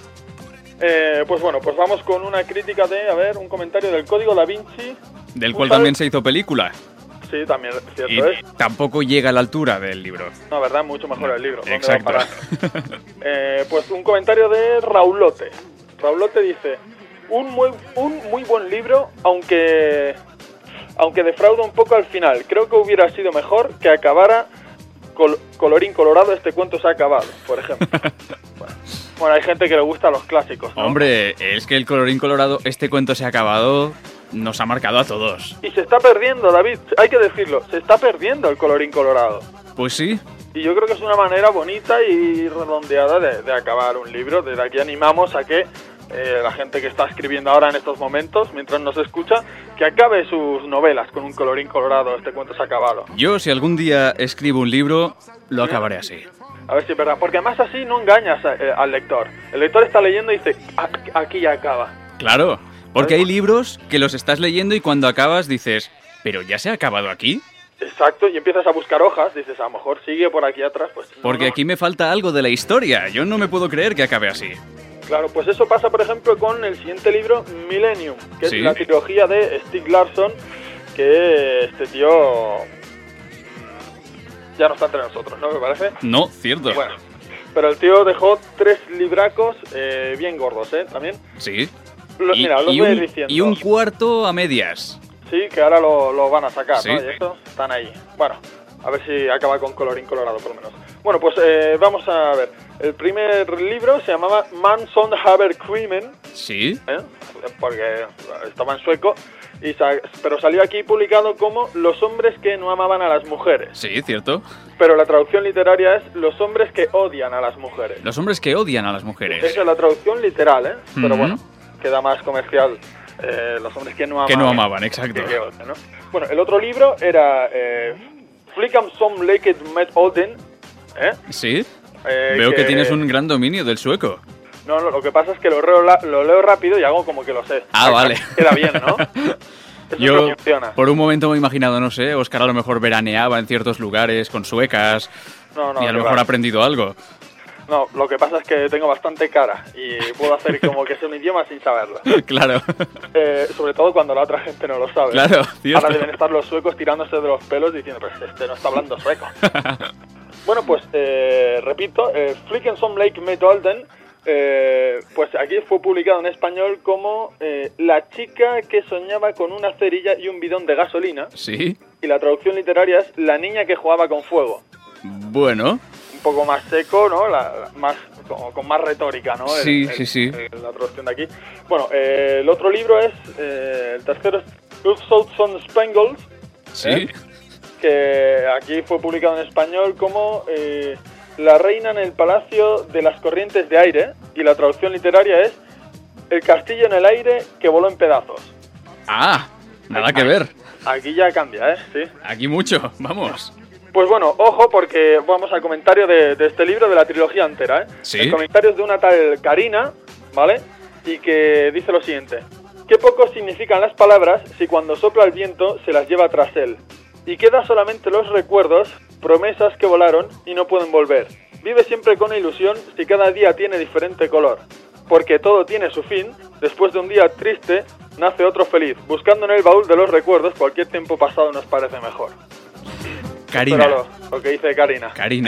Pues bueno, pues vamos con una crítica un comentario del Código Da Vinci. Del cual también se hizo película. Sí, también, cierto Y es. tampoco llega a la altura del libro. No, ¿verdad? Mucho mejor el libro. ¿Dónde Exacto. va a parar? Pues un comentario de Raulote. Raulote dice: un muy buen libro, aunque defrauda un poco al final. Creo que hubiera sido mejor que acabara colorín colorado, este cuento se ha acabado, por ejemplo. Bueno, hay gente que le gusta los clásicos, ¿no? Hombre, es que el colorín colorado, este cuento se ha acabado, nos ha marcado a todos. Y se está perdiendo, David, hay que decirlo, se está perdiendo el colorín colorado. Pues sí. Y yo creo que es una manera bonita y redondeada de acabar un libro. Desde aquí animamos a que la gente que está escribiendo ahora en estos momentos, mientras nos escucha, que acabe sus novelas con un colorín colorado, este cuento se ha acabado. Yo, si algún día escribo un libro, lo acabaré así. A ver si es verdad, porque además así no engañas al lector. El lector está leyendo y dice: aquí ya acaba. Claro, porque hay libros que los estás leyendo y cuando acabas dices, ¿pero ya se ha acabado aquí? Exacto, y empiezas a buscar hojas, dices, a lo mejor sigue por aquí atrás, pues... Porque aquí me falta algo de la historia, yo no me puedo creer que acabe así. Claro, pues eso pasa, por ejemplo, con el siguiente libro, Millennium, que Sí. es la trilogía de Stieg Larsson, que este tío ya no está entre nosotros, ¿no? ¿Me parece? No, cierto. Bueno, pero el tío dejó 3 libracos bien gordos, ¿eh? También. Sí. Mira, los voy a ir diciendo. Y un cuarto a medias. Sí, que ahora lo van a sacar, Sí. ¿no? Y estos están ahí. Bueno, a ver si acaba con colorín colorado, por lo menos. Bueno, pues vamos a ver. El primer libro se llamaba Manson Haber Krimen. Sí. Porque estaba en sueco. pero salió aquí publicado como Los hombres que no amaban a las mujeres. Sí, cierto. Pero la traducción literaria es Los hombres que odian a las mujeres. Los hombres que odian a las mujeres. Esa es la traducción literal, ¿eh? Pero bueno, queda más comercial. Los hombres que no amaban. Que no amaban, exacto. Que odian, ¿no? Bueno, el otro libro era Flickham som Leket met Olden. Sí. Veo que tienes un gran dominio del sueco. No, lo que pasa es que lo leo rápido y hago como que lo sé. Ah, vale. Queda bien, ¿no? Eso Yo, funciona. por un momento me he imaginado, no sé, Óscar a lo mejor veraneaba en ciertos lugares con suecas y a lo mejor ha aprendido algo. No, lo que pasa es que tengo bastante cara y puedo hacer como que sé un idioma sin saberlo. Claro. Sobre todo cuando la otra gente no lo sabe. Claro, cierto. Ahora deben estar los suecos tirándose de los pelos diciendo, pues este no está hablando sueco. Bueno, pues repito, Flickham som Lake met Olden, pues aquí fue publicado en español como La chica que soñaba con una cerilla y un bidón de gasolina. Sí. Y la traducción literaria es La niña que jugaba con fuego. Bueno. Un poco más seco, ¿no? Con más retórica, ¿no? Sí. La traducción de aquí. Bueno, el otro libro es, el tercero es Son Spangles. Sí. Que aquí fue publicado en español como La reina en el palacio de las corrientes de aire, y la traducción literaria es El castillo en el aire que voló en pedazos. Ah, nada que ver. Aquí ya cambia, sí. Aquí mucho, vamos. Pues bueno, ojo, porque vamos al comentario de este libro, de la trilogía entera, Sí. El comentario es de una tal Karina, ¿vale? Y que dice lo siguiente: qué poco significan las palabras si cuando sopla el viento se las lleva tras él. Y queda solamente los recuerdos, promesas que volaron y no pueden volver. Vive siempre con ilusión si cada día tiene diferente color. Porque todo tiene su fin, después de un día triste, nace otro feliz. Buscando en el baúl de los recuerdos, cualquier tiempo pasado nos parece mejor. Karina. Lo que dice Karina. Karina.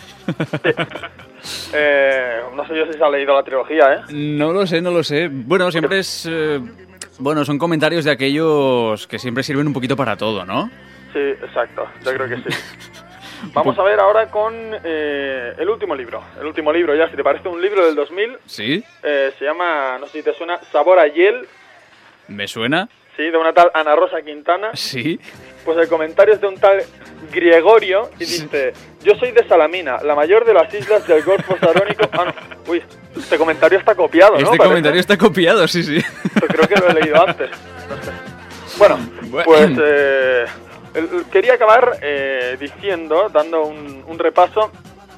Sí. No sé yo si se ha leído la trilogía, ¿eh? No lo sé. Bueno, siempre es... Bueno, son comentarios de aquellos que siempre sirven un poquito para todo, ¿no? Sí, exacto. Yo creo que sí. Vamos a ver ahora con el último libro. El último libro, ya, si te parece, un libro del 2000. Sí. Se llama, no sé si te suena, Sabor a hiel. ¿Me suena? Sí, de una tal Ana Rosa Quintana. Sí. Pues el comentario es de un tal Gregorio y dice: yo soy de Salamina, la mayor de las islas del Golfo Sarónico. Ah, no. Uy, este comentario está copiado, ¿no? Este comentario está copiado, sí. Creo que lo he leído antes. No sé. Bueno, pues quería acabar diciendo, dando un repaso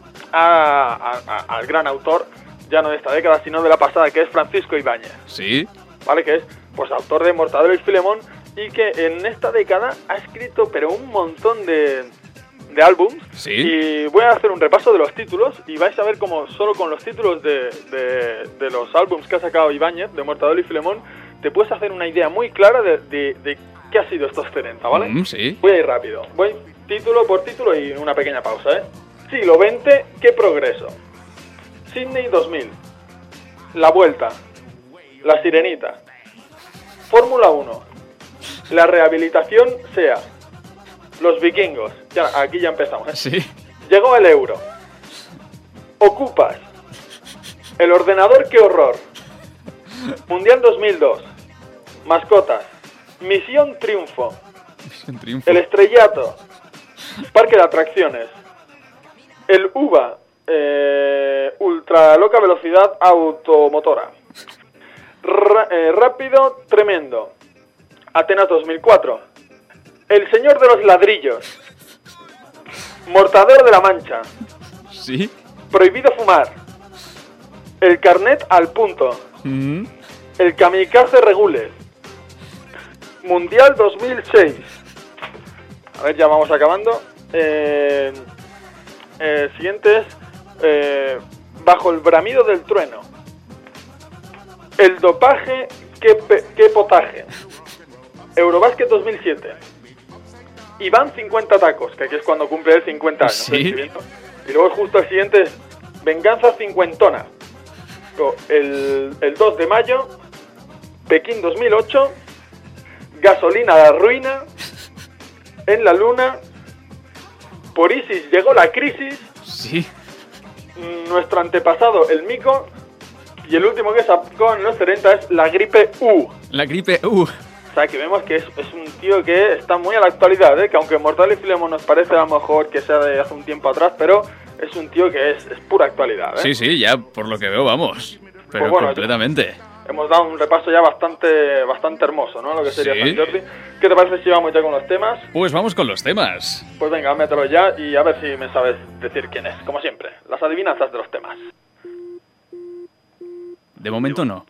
al gran autor, ya no de esta década, sino de la pasada, que es Francisco Ibáñez. Sí. ¿Vale? Que es, pues, autor de Mortadelo y Filemón, y que en esta década ha escrito, pero un montón de álbums. Sí. Y voy a hacer un repaso de los títulos, y vais a ver cómo solo con los títulos de los álbums que ha sacado Ibáñez, de Mortadelo y Filemón, te puedes hacer una idea muy clara de qué ha sido estos 40, ¿vale? Sí. Voy a ir rápido. Voy título por título y una pequeña pausa, ¿eh? Siglo XX, qué progreso. Sydney 2000. La Vuelta. La Sirenita. Fórmula 1. La rehabilitación SEA. Los Vikingos. Ya, aquí ya empezamos, ¿eh? Sí. Llegó el euro. Ocupas. El ordenador, qué horror. Mundial 2002. Mascotas. Misión Triunfo. El Estrellato. Parque de atracciones. El UVA. Ultra loca velocidad automotora. Rápido tremendo. Atenas 2004. El Señor de los Ladrillos. Mortadelo de la Mancha. Sí. Prohibido fumar. El Carnet al punto. El Kamikaze Regules. Mundial 2006. A ver, ya vamos acabando. Siguiente es Bajo el bramido del trueno. El dopaje, qué potaje. Eurobásquet 2007. Iván 50 tacos, que aquí es cuando cumple él 50 años. Sí. Y luego justo el siguiente es Venganza cincuentona. El 2 de mayo. Pekín 2008. Gasolina a la ruina. En la luna. Por Isis llegó la crisis. Sí. Nuestro antepasado, el mico. Y el último que sacó en los 30 es la gripe U. La gripe U. O sea, que vemos que es un tío que está muy a la actualidad, que aunque Mortal y Filemón nos parece a lo mejor que sea de hace un tiempo atrás, pero es un tío que es pura actualidad. Sí, ya por lo que veo, vamos. Pero pues bueno, completamente. Hemos dado un repaso ya bastante hermoso, ¿no? Lo que sería Sant Jordi. ¿Qué te parece si vamos ya con los temas? Pues vamos con los temas. Pues venga, mételo ya y a ver si me sabes decir quién es. Como siempre, las adivinanzas de los temas. De momento no.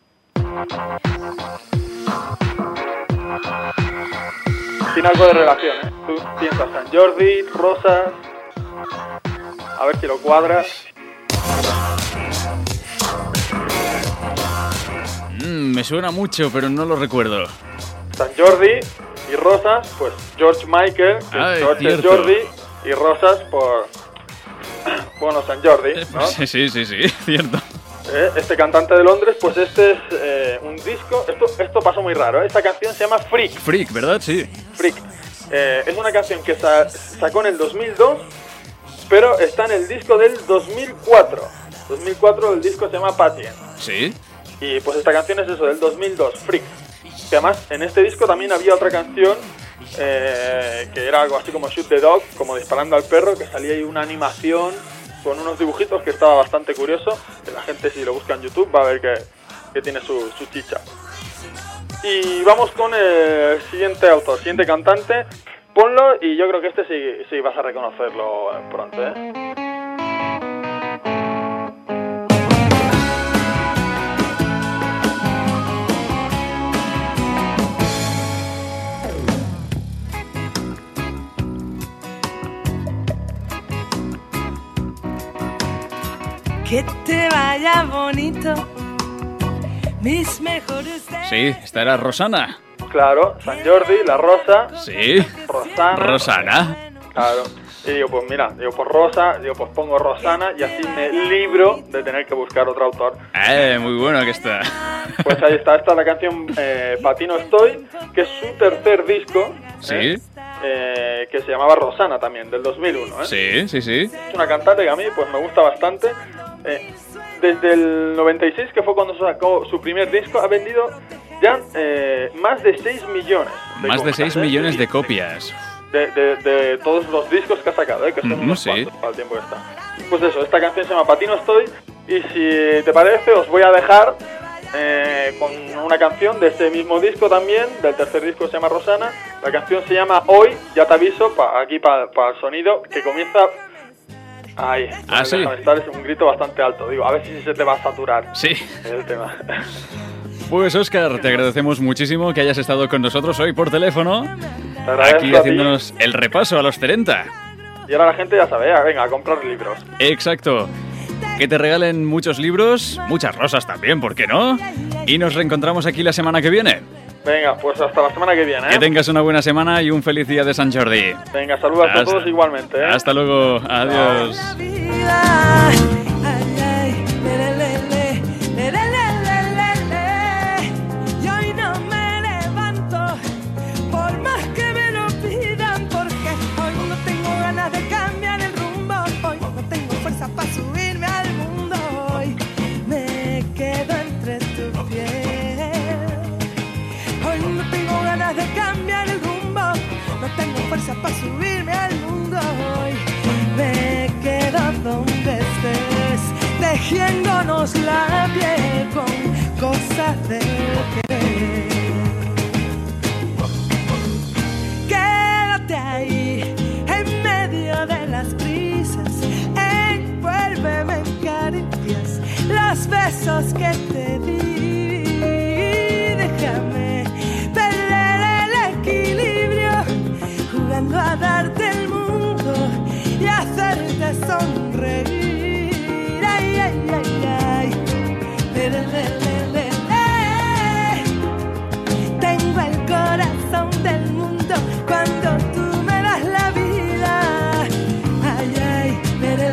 Tiene algo de relación, ¿eh? Tú piensas Sant Jordi, rosas... A ver si lo cuadras. Me suena mucho, pero no lo recuerdo. Sant Jordi y rosas, pues George Michael, George es Jordi, y rosas por... Bueno, Sant Jordi, ¿no? Sí, cierto. Este cantante de Londres, pues este es un disco... Esto pasó muy raro, ¿eh? Esta canción se llama Freak. Freak, ¿verdad? Sí. Freak. Es una canción que sacó en el 2002, pero está en el disco del 2004. 2004 el disco se llama Patient. Sí. Y pues esta canción es eso, del 2002, Freak. Que además en este disco también había otra canción que era algo así como Shoot the Dog, como disparando al perro, que salía ahí una animación con unos dibujitos que estaba bastante curioso. Que la gente, si lo busca en YouTube, va a ver que tiene su chicha. Y vamos con el siguiente autor, siguiente cantante. Ponlo y yo creo que este sí vas a reconocerlo pronto, ¿eh? Que te vaya bonito, mis mejores... Sí, esta era Rosana. Claro, Sant Jordi, La Rosa. Sí. Rosana. Claro. Y digo, pues mira, por Rosa, pues pongo Rosana y así me libro de tener que buscar otro autor. Muy bueno que está. Pues ahí está, esta es la canción Patino Estoy, que es su tercer disco. Sí. Que se llamaba Rosana también, del 2001. Sí. Es una cantante que a mí pues me gusta bastante. Desde el 96, que fue cuando sacó su primer disco, ha vendido ya más de 6 millones. Más de 6 millones de copias. De todos los discos que ha sacado, que son unos cuantos para el tiempo que está. Pues eso, esta canción se llama Patino Estoy. Y si te parece, os voy a dejar con una canción de ese mismo disco también, del tercer disco, se llama Rosana. La canción se llama Hoy, ya te aviso, aquí para el sonido, que comienza... Ahí, sí. Es un grito bastante alto, digo, a ver si se te va a saturar. Sí. El tema. Pues Óscar, te agradecemos muchísimo que hayas estado con nosotros hoy por teléfono, aquí a haciéndonos el repaso a los 30. Y ahora la gente ya sabe, venga, a comprar libros. Exacto. Que te regalen muchos libros, muchas rosas también, ¿por qué no? Y nos reencontramos aquí la semana que viene. Venga, pues hasta la semana que viene, ¿eh? Que tengas una buena semana y un feliz día de Sant Jordi. Venga, saludos a todos igualmente, ¿eh? Hasta luego, adiós. Y hoy no me levanto, por más que me lo pidan, porque hoy no tengo ganas de cambiar el rumbo, hoy no tengo fuerza para subirme al mundo, hoy me quedo entre tus pies. Hoy no tengo ganas de cambiar el rumbo, no tengo fuerza para subirme al mundo, hoy me quedo donde estés, tejiéndonos la piel con cosas de querer. Quédate ahí, en medio de las prisas, envuélveme en caricias, los besos que te di. Déjame perder el equilibrio, jugando a darte el mundo y hacerte sonreír. Ay, ay, ay, ay. Tengo el corazón del mundo cuando tú me das la vida. Ay, ay,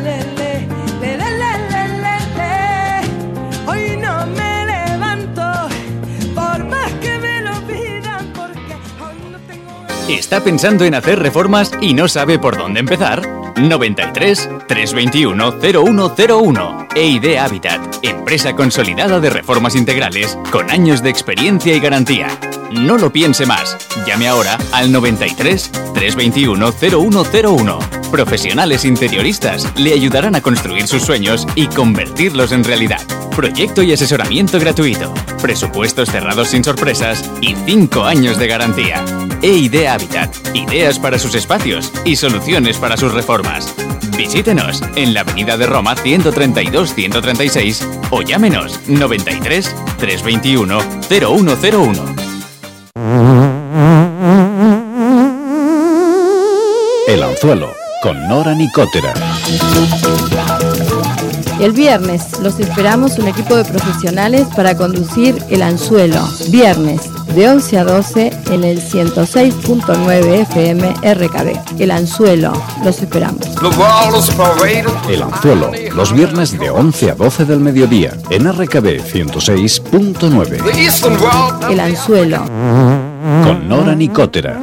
hoy no me levanto, por más que me lo pidan, porque hoy no tengo... ¿Está pensando en hacer reformas y no sabe por dónde empezar? 93 321 0101. EID Habitat, empresa consolidada de reformas integrales con años de experiencia y garantía. No lo piense más. Llame ahora al 93 321 0101. Profesionales interioristas le ayudarán a construir sus sueños y convertirlos en realidad. Proyecto y asesoramiento gratuito. Presupuestos cerrados sin sorpresas y 5 años de garantía. E-Idea Habitat. Ideas para sus espacios y soluciones para sus reformas. Visítenos en la Avenida de Roma 132-136 o llámenos 93 321 0101. El anzuelo, con Nora Nicotera. El viernes los esperamos un equipo de profesionales para conducir El Anzuelo. Viernes de 11 a 12 en el 106.9 FM RKB. El Anzuelo, los esperamos. El anzuelo, los viernes de 11 a 12 del mediodía en RKB 106.9. El Anzuelo. Con Nora Nicotera.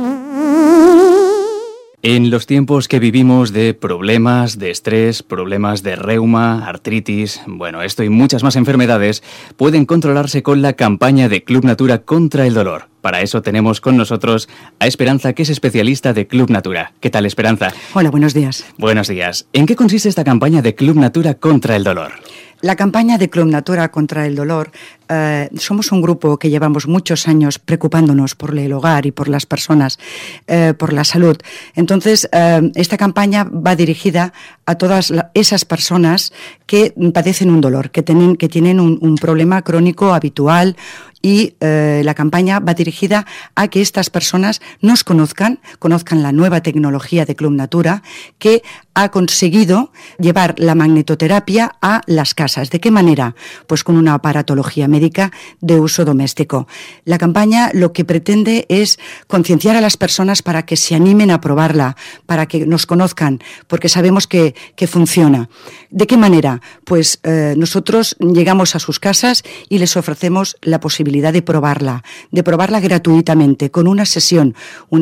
En los tiempos que vivimos de problemas, de estrés, problemas de reuma, artritis, bueno, esto y muchas más enfermedades, pueden controlarse con la campaña de Club Natura contra el dolor. Para eso tenemos con nosotros a Esperanza, que es especialista de Club Natura. ¿Qué tal, Esperanza? Hola, buenos días. Buenos días. ¿En qué consiste esta campaña de Club Natura contra el dolor? La campaña de Club Natura contra el dolor, somos un grupo que llevamos muchos años preocupándonos por el hogar y por las personas, por la salud. Entonces, esta campaña va dirigida a todas esas personas que padecen un dolor, que tienen un problema crónico habitual, y la campaña va dirigida a que estas personas nos conozcan la nueva tecnología de Club Natura, que ha conseguido llevar la magnetoterapia a las casas. ¿De qué manera? Pues con una aparatología médica de uso doméstico. La campaña lo que pretende es concienciar a las personas para que se animen a probarla, para que nos conozcan, porque sabemos que funciona. ¿De qué manera? Pues nosotros llegamos a sus casas y les ofrecemos la posibilidad de probarla gratuitamente, con una sesión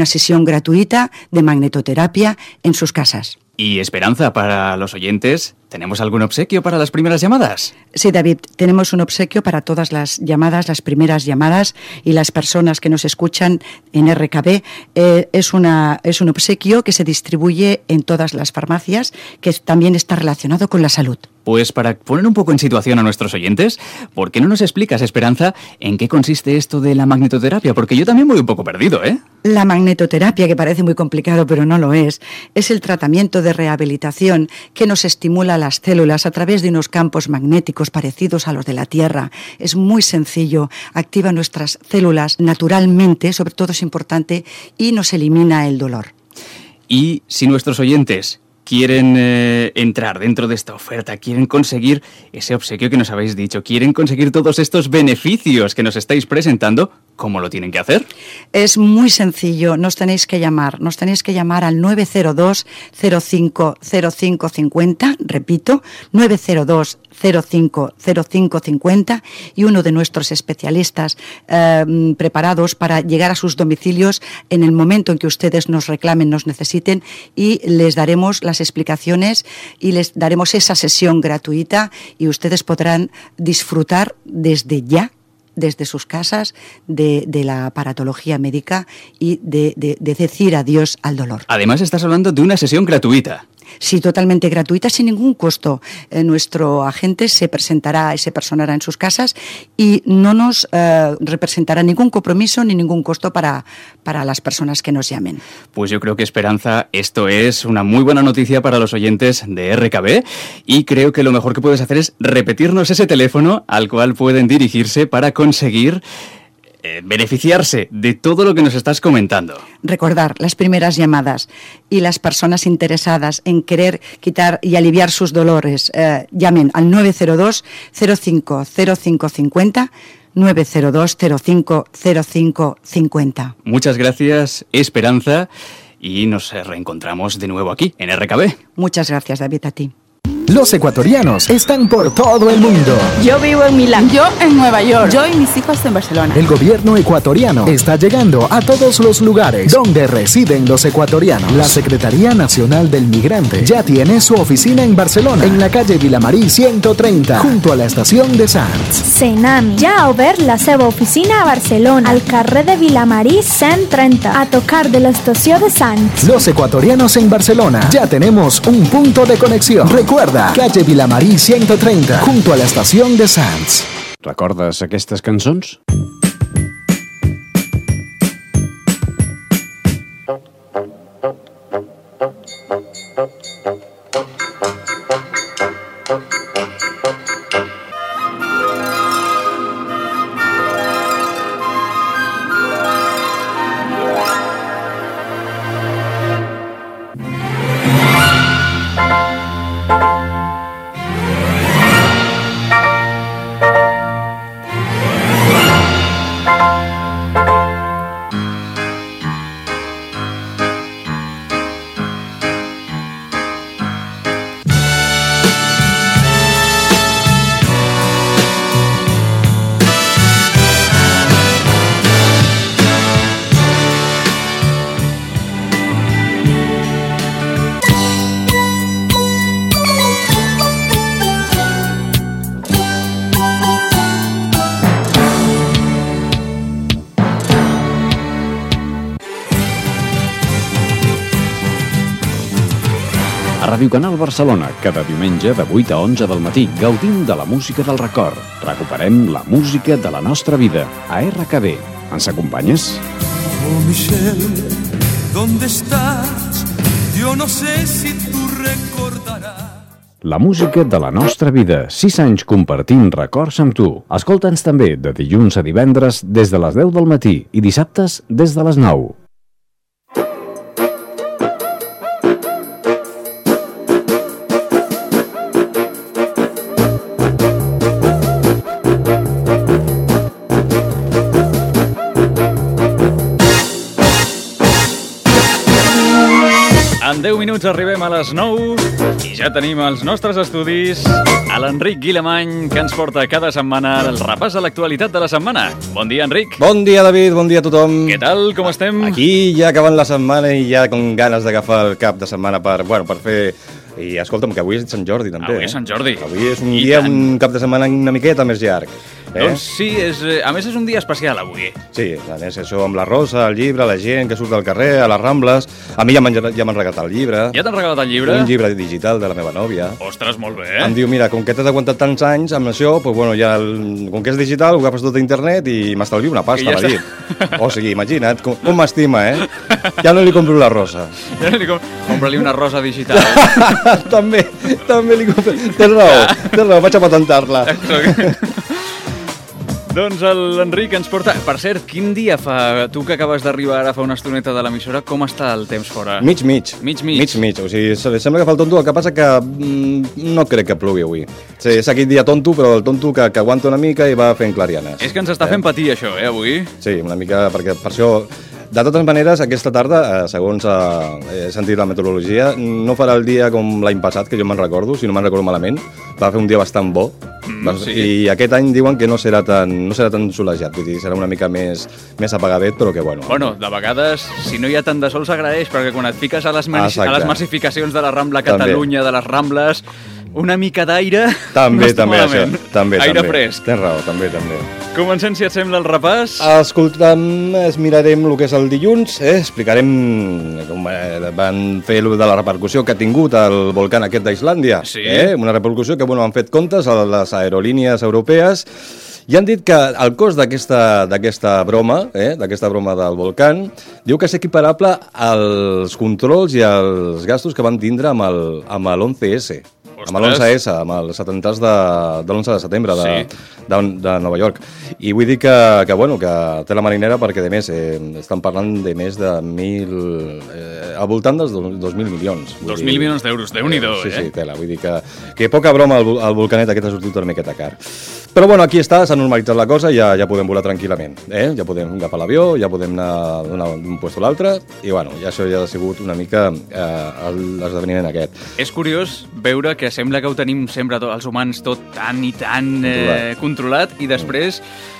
gratuita de magnetoterapia en sus casas. Y Esperanza, para los oyentes, ¿tenemos algún obsequio para las primeras llamadas? Sí, David, tenemos un obsequio para todas las llamadas, las primeras llamadas y las personas que nos escuchan en RKB. Es un obsequio que se distribuye en todas las farmacias, que también está relacionado con la salud. Pues para poner un poco en situación a nuestros oyentes, ¿por qué no nos explicas, Esperanza, en qué consiste esto de la magnetoterapia? Porque yo también voy un poco perdido, ¿eh? La magnetoterapia, que parece muy complicado, pero no lo es el tratamiento de rehabilitación que nos estimula las células a través de unos campos magnéticos parecidos a los de la Tierra. Es muy sencillo, activa nuestras células naturalmente, sobre todo es importante, y nos elimina el dolor. Y si nuestros oyentes quieren entrar dentro de esta oferta, quieren conseguir ese obsequio que nos habéis dicho, quieren conseguir todos estos beneficios que nos estáis presentando, ¿cómo lo tienen que hacer? Es muy sencillo, nos tenéis que llamar al 902 05 05 50, repito, 902 05 05 50, y uno de nuestros especialistas preparados para llegar a sus domicilios en el momento en que ustedes nos reclamen, nos necesiten, y les daremos las explicaciones y les daremos esa sesión gratuita, y ustedes podrán disfrutar desde sus casas de la aparatología médica y de decir adiós al dolor. Además, estás hablando de una sesión gratuita. Sí, totalmente gratuita, sin ningún costo. Nuestro agente se personará en sus casas y no nos representará ningún compromiso ni ningún costo para las personas que nos llamen. Pues yo creo que, Esperanza, esto es una muy buena noticia para los oyentes de RKB, y creo que lo mejor que puedes hacer es repetirnos ese teléfono al cual pueden dirigirse para conseguir beneficiarse de todo lo que nos estás comentando. Recordar, las primeras llamadas y las personas interesadas en querer quitar y aliviar sus dolores, llamen al 902 05 05 50, 902 05 05 50. Muchas gracias, Esperanza, y nos reencontramos de nuevo aquí, en RKB. Muchas gracias, David, a ti. Los ecuatorianos están por todo el mundo. Yo vivo en Milán. Yo en Nueva York. Yo y mis hijos en Barcelona. El gobierno ecuatoriano está llegando a todos los lugares donde residen los ecuatorianos. La Secretaría Nacional del Migrante ya tiene su oficina en Barcelona, en la calle Vilamarí 130, junto a la estación de Sants. Senami ja ha obert la seva oficina a Barcelona, al carrer de Vilamarí 130, a tocar de l'estació de Sants. Los ecuatorianos en Barcelona ya tenemos un punto de conexión. Recuerda, calle Vilamarí 130, junto a la estación de Sants. Recordes aquestes cançons? Ràdio Canal Barcelona, cada diumenge de 8 a 11 del matí, gaudim de la música del record. Recuperem la música de la nostra vida a RKB. Ens acompanyes? Oh Michelle, ¿dónde estás? Yo no sé si tú recordarás. La música de la nostra vida. 6 anys compartint records amb tu. Escolta'ns també de dilluns a divendres des de les 10 del matí i dissabtes des de les 9. En 10 minuts arribem a les 9 i ja tenim als nostres estudis a l'Enric Guilamany, que ens porta cada setmana el repàs a l'actualitat de la setmana. Bon dia, Enric. Bon dia, David, bon dia a tothom. Què tal, com estem? Aquí ja acabant la setmana i ja con ganes d'agafar el cap de setmana per fer... I escolta'm, que avui és Sant Jordi, també. Avui és Sant Jordi. Avui és un dia, un cap de setmana una miqueta més llarg. Doncs sí, a més és un dia especial avui. Sí, a més això amb la rosa, el llibre, la gent que surt al carrer, a les Rambles. A mi ja m'han regalat el llibre. Ja t'han regalat el llibre? Un llibre digital de la meva nòvia. Ostres, molt bé. Em diu, mira, com que t'has aguantat tants anys amb això, doncs, bueno, ja com que és digital, ho agafes tot a internet i m'estalvio una pasta, m'ha dit. O sigui, imagina't, com m'estima, Ja no li compro la rosa. Ja no li compro-li una rosa digital. també li compro. Tens raó, vaig a patentar-la. Doncs l'Enric ens porta... Per cert, quin dia fa? Tu que acabes d'arribar ara fa una estoneta de l'emissora, com està el temps fora? Mig. O sigui, sembla que fa el tonto, el que passa que no crec que plogui avui. Sí, és aquell dia tonto, però el tonto que aguanta una mica i va fent clarianes. És que ens està fent patir això, avui? Sí, una mica, perquè per això... De totes maneres, aquesta tarda, segons he sentit la meteorologia, no farà el dia com l'any passat, que jo me'n recordo, si no me'n recordo malament. Va fer un dia bastant bo. Sí. I aquest any diuen que no serà tan solejat, vull dir, serà una mica més apagadet, però que bueno. Bueno, de vegades, si no hi ha tant de sol s'agraeix, perquè quan et fiques a les massificacions de la Rambla Catalunya, de les Rambles, una mica d'aire... També, això. També. Aire fresc. Tens raó, també. Comencem, si et sembla, el repàs. Escolta'm, mirarem el que és el dilluns, explicarem com van fer de la repercussió que ha tingut el volcán aquest d'Islàndia. Sí. Una repercussió que han fet comptes a les aerolínies europees i han dit que el cost d'aquesta broma, d'aquesta broma del volcán, diu que és equiparable als controls i als gastos que van tindre amb l'11S. Amb l'11S, amb els atemptats de l'11 de setembre de Nova York. I vull dir que té la marinera perquè, a més, estan parlant de més de 1.000... al voltant dels 2.000 milions. 2.000 milions d'euros, Déu-n'hi-do, Sí, tela, vull dir que poca broma el volcanet aquest ha sortit una miqueta car. Però bueno, aquí està, s'ha normalitzat la cosa i ja podem volar tranquil·lament. Ja podem agafar l'avió, ja podem anar d'un lloc a l'altre i bueno, ja això ja ha sigut una mica l'esdeveniment aquest. És curiós veure que sembla que ho tenim sempre, els humans, tot tan i tan controlat, i després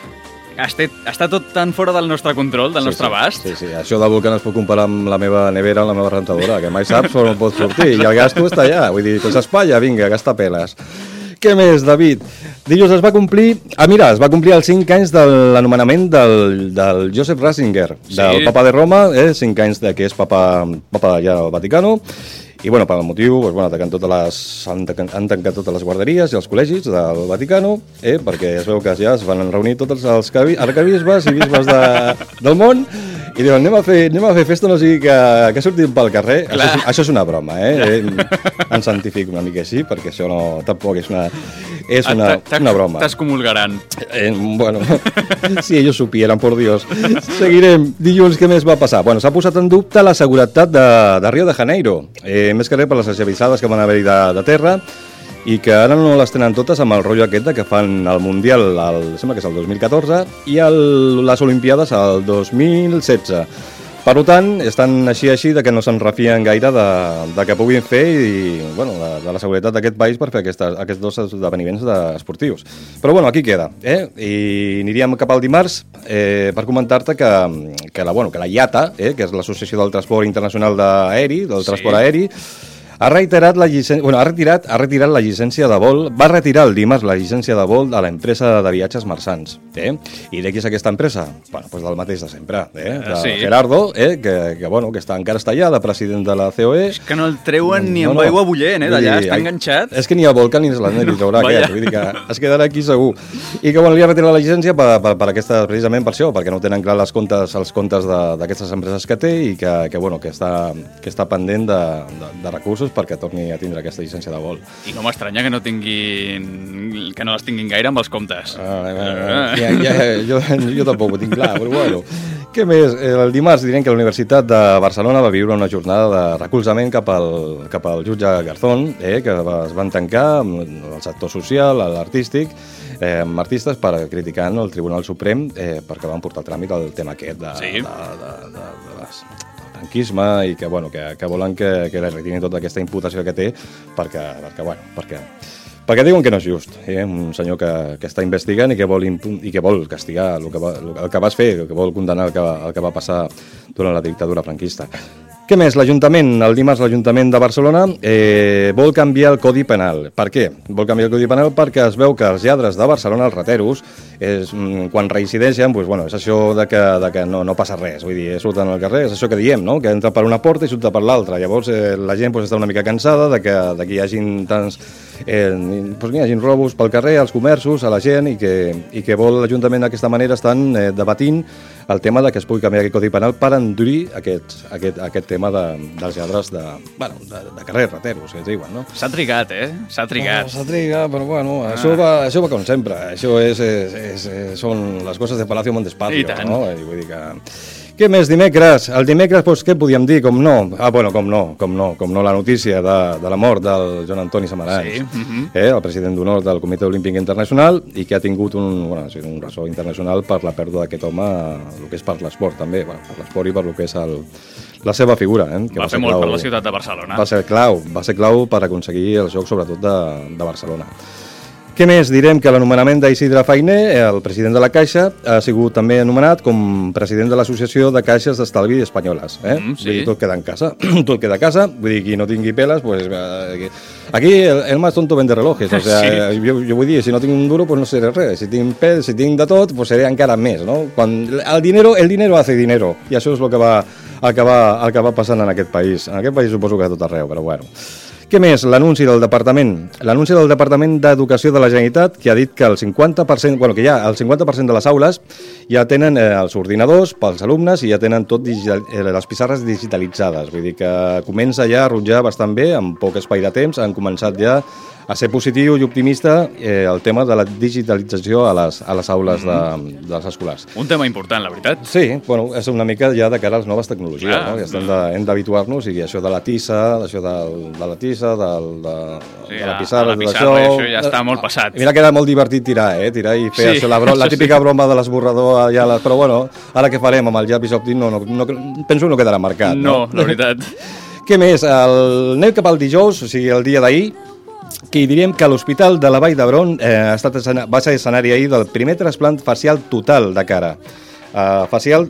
està tot tan fora del nostre control, del nostre abast. Sí, això del volcán es pot comparar amb la meva nevera, amb la meva rentadora, que mai saps on pot sortir, i el gasto està allà, vull dir, pues espatlla, vinga, gasta peles. Què més, David? Dilluns es va complir els 5 anys de l'anomenament del Joseph Ratzinger, del papa de Roma, 5 anys que és papa allà al Vaticano, i bueno, per el motiu han tancat totes les guarderies i els col·legis del Vaticano, perquè es veu que ja es van reunir tots els arquebisbes i bisbes del món, i diuen, anem a fer festa, no sigui que sortim pel carrer. Això és una broma, en científic una mica així, perquè això tampoc és una broma. T'excomulgaran. Bueno, si ells supieran, por Dios. Seguirem. Dilluns, què més va passar? Bueno, s'ha posat en dubte la seguretat de Rio de Janeiro, més que res per les esllavissades que van haver-hi de terra, i que ara no les tenen totes amb el rotllo aquest que fan el Mundial, sembla que és el 2014, i les Olimpiades el 2016. Per tant, estan així de que no se'n refien gaire de que puguin fer de la seguretat d'aquest país per fer aquests dos esdeveniments esportius. Però bueno, aquí queda. I aniríem cap al dimarts per comentar-te que la IATA, que és l'Associació del Transport Internacional d'Aeri, del Transport Aeri, ha retirat la llicència de vol, va retirar el dimarts la llicència de vol de l'empresa de viatges Marsans. I de qui és aquesta empresa? Bueno, doncs del mateix de sempre, de Gerardo, que encara està allà, de president de la COE. És que no el treuen ni amb aigua bullent, d'allà, està enganxat. És que ni a Volcan ni Islàndia li traurà aquest, vull dir que es quedarà aquí segur. I que li ha retirat la llicència precisament per això, perquè no tenen clar els comptes d'aquestes empreses que té i que està pendent de recursos perquè torni a tindre aquesta llicència de vol. I no m'estranya que no les tinguin gaire amb els comptes. Jo tampoc ho tinc clar, però bueno. Què més? El dimarts direm que la Universitat de Barcelona va viure una jornada de recolzament cap al jutge Garzón, que es van tancar amb el sector social, l'artístic, amb artistes criticant el Tribunal Suprem perquè van portar a tràmit el tema aquest de franquisme i que volen que retirin tota aquesta imputació que té perquè diuen que no és just. Un senyor que està investigant i que vol castigar el que vas fer, el que vol condenar el que va passar durant la dictadura franquista. Què més? El dimarts l'Ajuntament de Barcelona vol canviar el Codi Penal. Per què? Vol canviar el Codi Penal perquè es veu que els lladres de Barcelona, els rateros, quan reincideixen, és això de que no passa res. Vull dir, surten al carrer, és això que diem, no? Que entra per una porta i surta per l'altra. Llavors la gent està una mica cansada de que hi hagin tants hi hagin robos pel carrer, als comerços, a la gent, i que vol l'Ajuntament d'aquesta manera estan debatint el tema de que es pugui canviar aquest Codi Penal per endurir aquest tema dels lladres de carrer, rateros, que es diuen, no? S'ha trigat, S'ha trigat. S'ha trigat, però bueno, això va com sempre. Això són les coses de Palacio Montespacio, no? Vull dir que... Què més dimecres? El dimecres, què podíem dir? Com no, la notícia de la mort del Joan Antoni Samarans, el president d'honor del Comitè Olímpic Internacional, i que ha tingut un ressò internacional per la pèrdua d'aquest home, el que és per l'esport també, per l'esport i per el que és la seva figura. Va fer molt per la ciutat de Barcelona. Va ser clau per aconseguir els Jocs, sobretot de Barcelona. Què més? Direm que l'anomenament d'Isidre Fainé, el president de la Caixa, ha sigut també anomenat com president de l'Associació de Caixes d'Estalvi Espanyoles. Vull dir, tot queda en casa. Tot queda a casa. Vull dir, qui no tingui peles, pues... Aquí el más tonto vende relojes. O sea, jo vull dir, si no tinc un duro, pues no seré res. Si tinc pèls, si tinc de tot, pues seré encara més, no? Quan el dinero hace dinero. I això és el que va acabar passant en aquest país. En aquest país suposo que a tot arreu, però bueno. Què més? L'anunci del Departament d'Educació de la Generalitat, que ha dit que el 50%, que ja el 50% de les aules ja tenen els ordinadors pels alumnes i ja tenen tot les pissarres digitalitzades. Vull dir que comença ja a rotllar bastant bé, amb poc espai de temps, han començat ja a ser positiu i optimista el tema de la digitalització a les aules dels escolars. Un tema important, la veritat. Sí, és una mica ja de cara a les noves tecnologies, no? Hem d'habituar-nos, i això de la tissa, de la pissarra, tot això ja està molt passat. Mira que era molt divertit tirar i fer això, la típica broma de l'esborrador, però bueno, ara què farem amb el llapis òptic? Penso que no quedarà marcat. No, la veritat. Què més? Anem cap al dijous, o sigui, el dia d'ahir, que diríem que l'Hospital de la Vall d'Hebron va ser escenari ahir del primer trasplant facial total de cara. Facial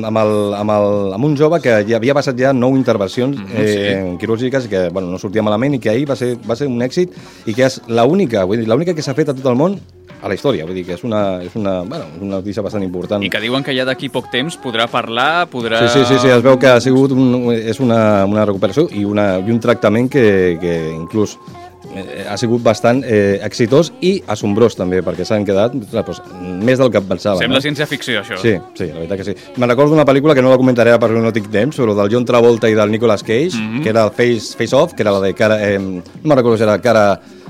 amb un jove que ja havia passat ja 9 intervencions quirúrgiques que no sortia malament i que ahir va ser un èxit i que és l'única que s'ha fet a tot el món a la història, vull dir que és una notícia bastant important. I que diuen que ja d'aquí poc temps podrà parlar, podrà... Sí, es veu que ha sigut una recuperació i un tractament que inclús ha sigut bastant exitós i assombrós també, perquè s'han quedat més del que pensava. Sembla ciència-ficció, això. Sí, la veritat que sí. Me'n recordo d'una pel·lícula que no la comentaré perquè no tinc temps, però del John Travolta i del Nicolas Cage, que era el Face Off, que era la de cara... no me'n recordo si era cara...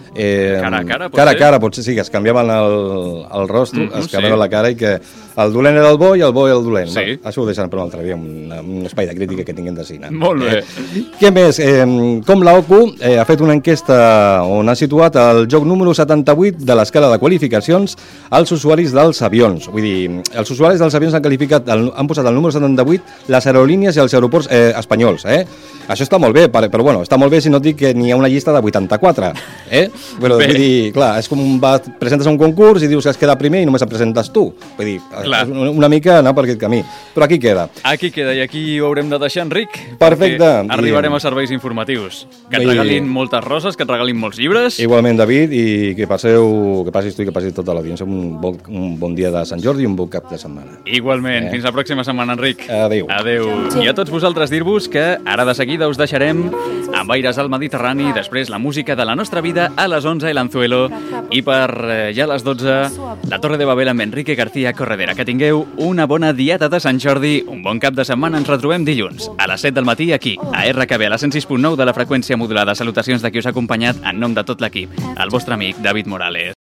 cara a cara, potser sí, que es canviaven el rostre, es canviaven la cara i que el dolent era el bo i el dolent. Sí. Això ho deixen per un altre dia, un espai de crítica que tinguem de cine. Molt bé. Què més? Com la OCU ha fet una enquesta on ha situat el joc número 78 de l'escala de qualificacions als usuaris dels avions. Vull dir, els usuaris dels avions han posat el número 78 les aerolínies i els aeroports espanyols. Això està molt bé, però bueno, està molt bé si no et dic que n'hi ha una llista de 84. Però vull dir, clar, és com presentes un concurs i dius que has quedat primer i només et presentes tu. Vull dir, una mica anar per aquest camí. Però aquí queda. Aquí queda, i aquí ho haurem de deixar, Enric. Perfecte. Arribarem a serveis informatius. Que et regalin moltes roses, que et regalin molts llibres. Igualment, David, i que passis tu i que passi tota l'audiència un bon dia de Sant Jordi i un bon cap de setmana. Igualment. Fins la pròxima setmana, Enric. Adéu. I a tots vosaltres dir-vos que ara de seguida us deixarem amb aires al Mediterrani, després la música de la nostra vida a les 11 el Anzuelo i per ja a les 12 la Torre de Babel amb Enrique García Corredera. Que tingueu una bona dieta de Sant Jordi, un bon cap de setmana. Ens retrobem dilluns a les 7 del matí aquí, a RKB, a la 106.9 de la freqüència modulada. Salutacions de qui us ha acompanyat en nom de tot l'equip, el vostre amic David Morales.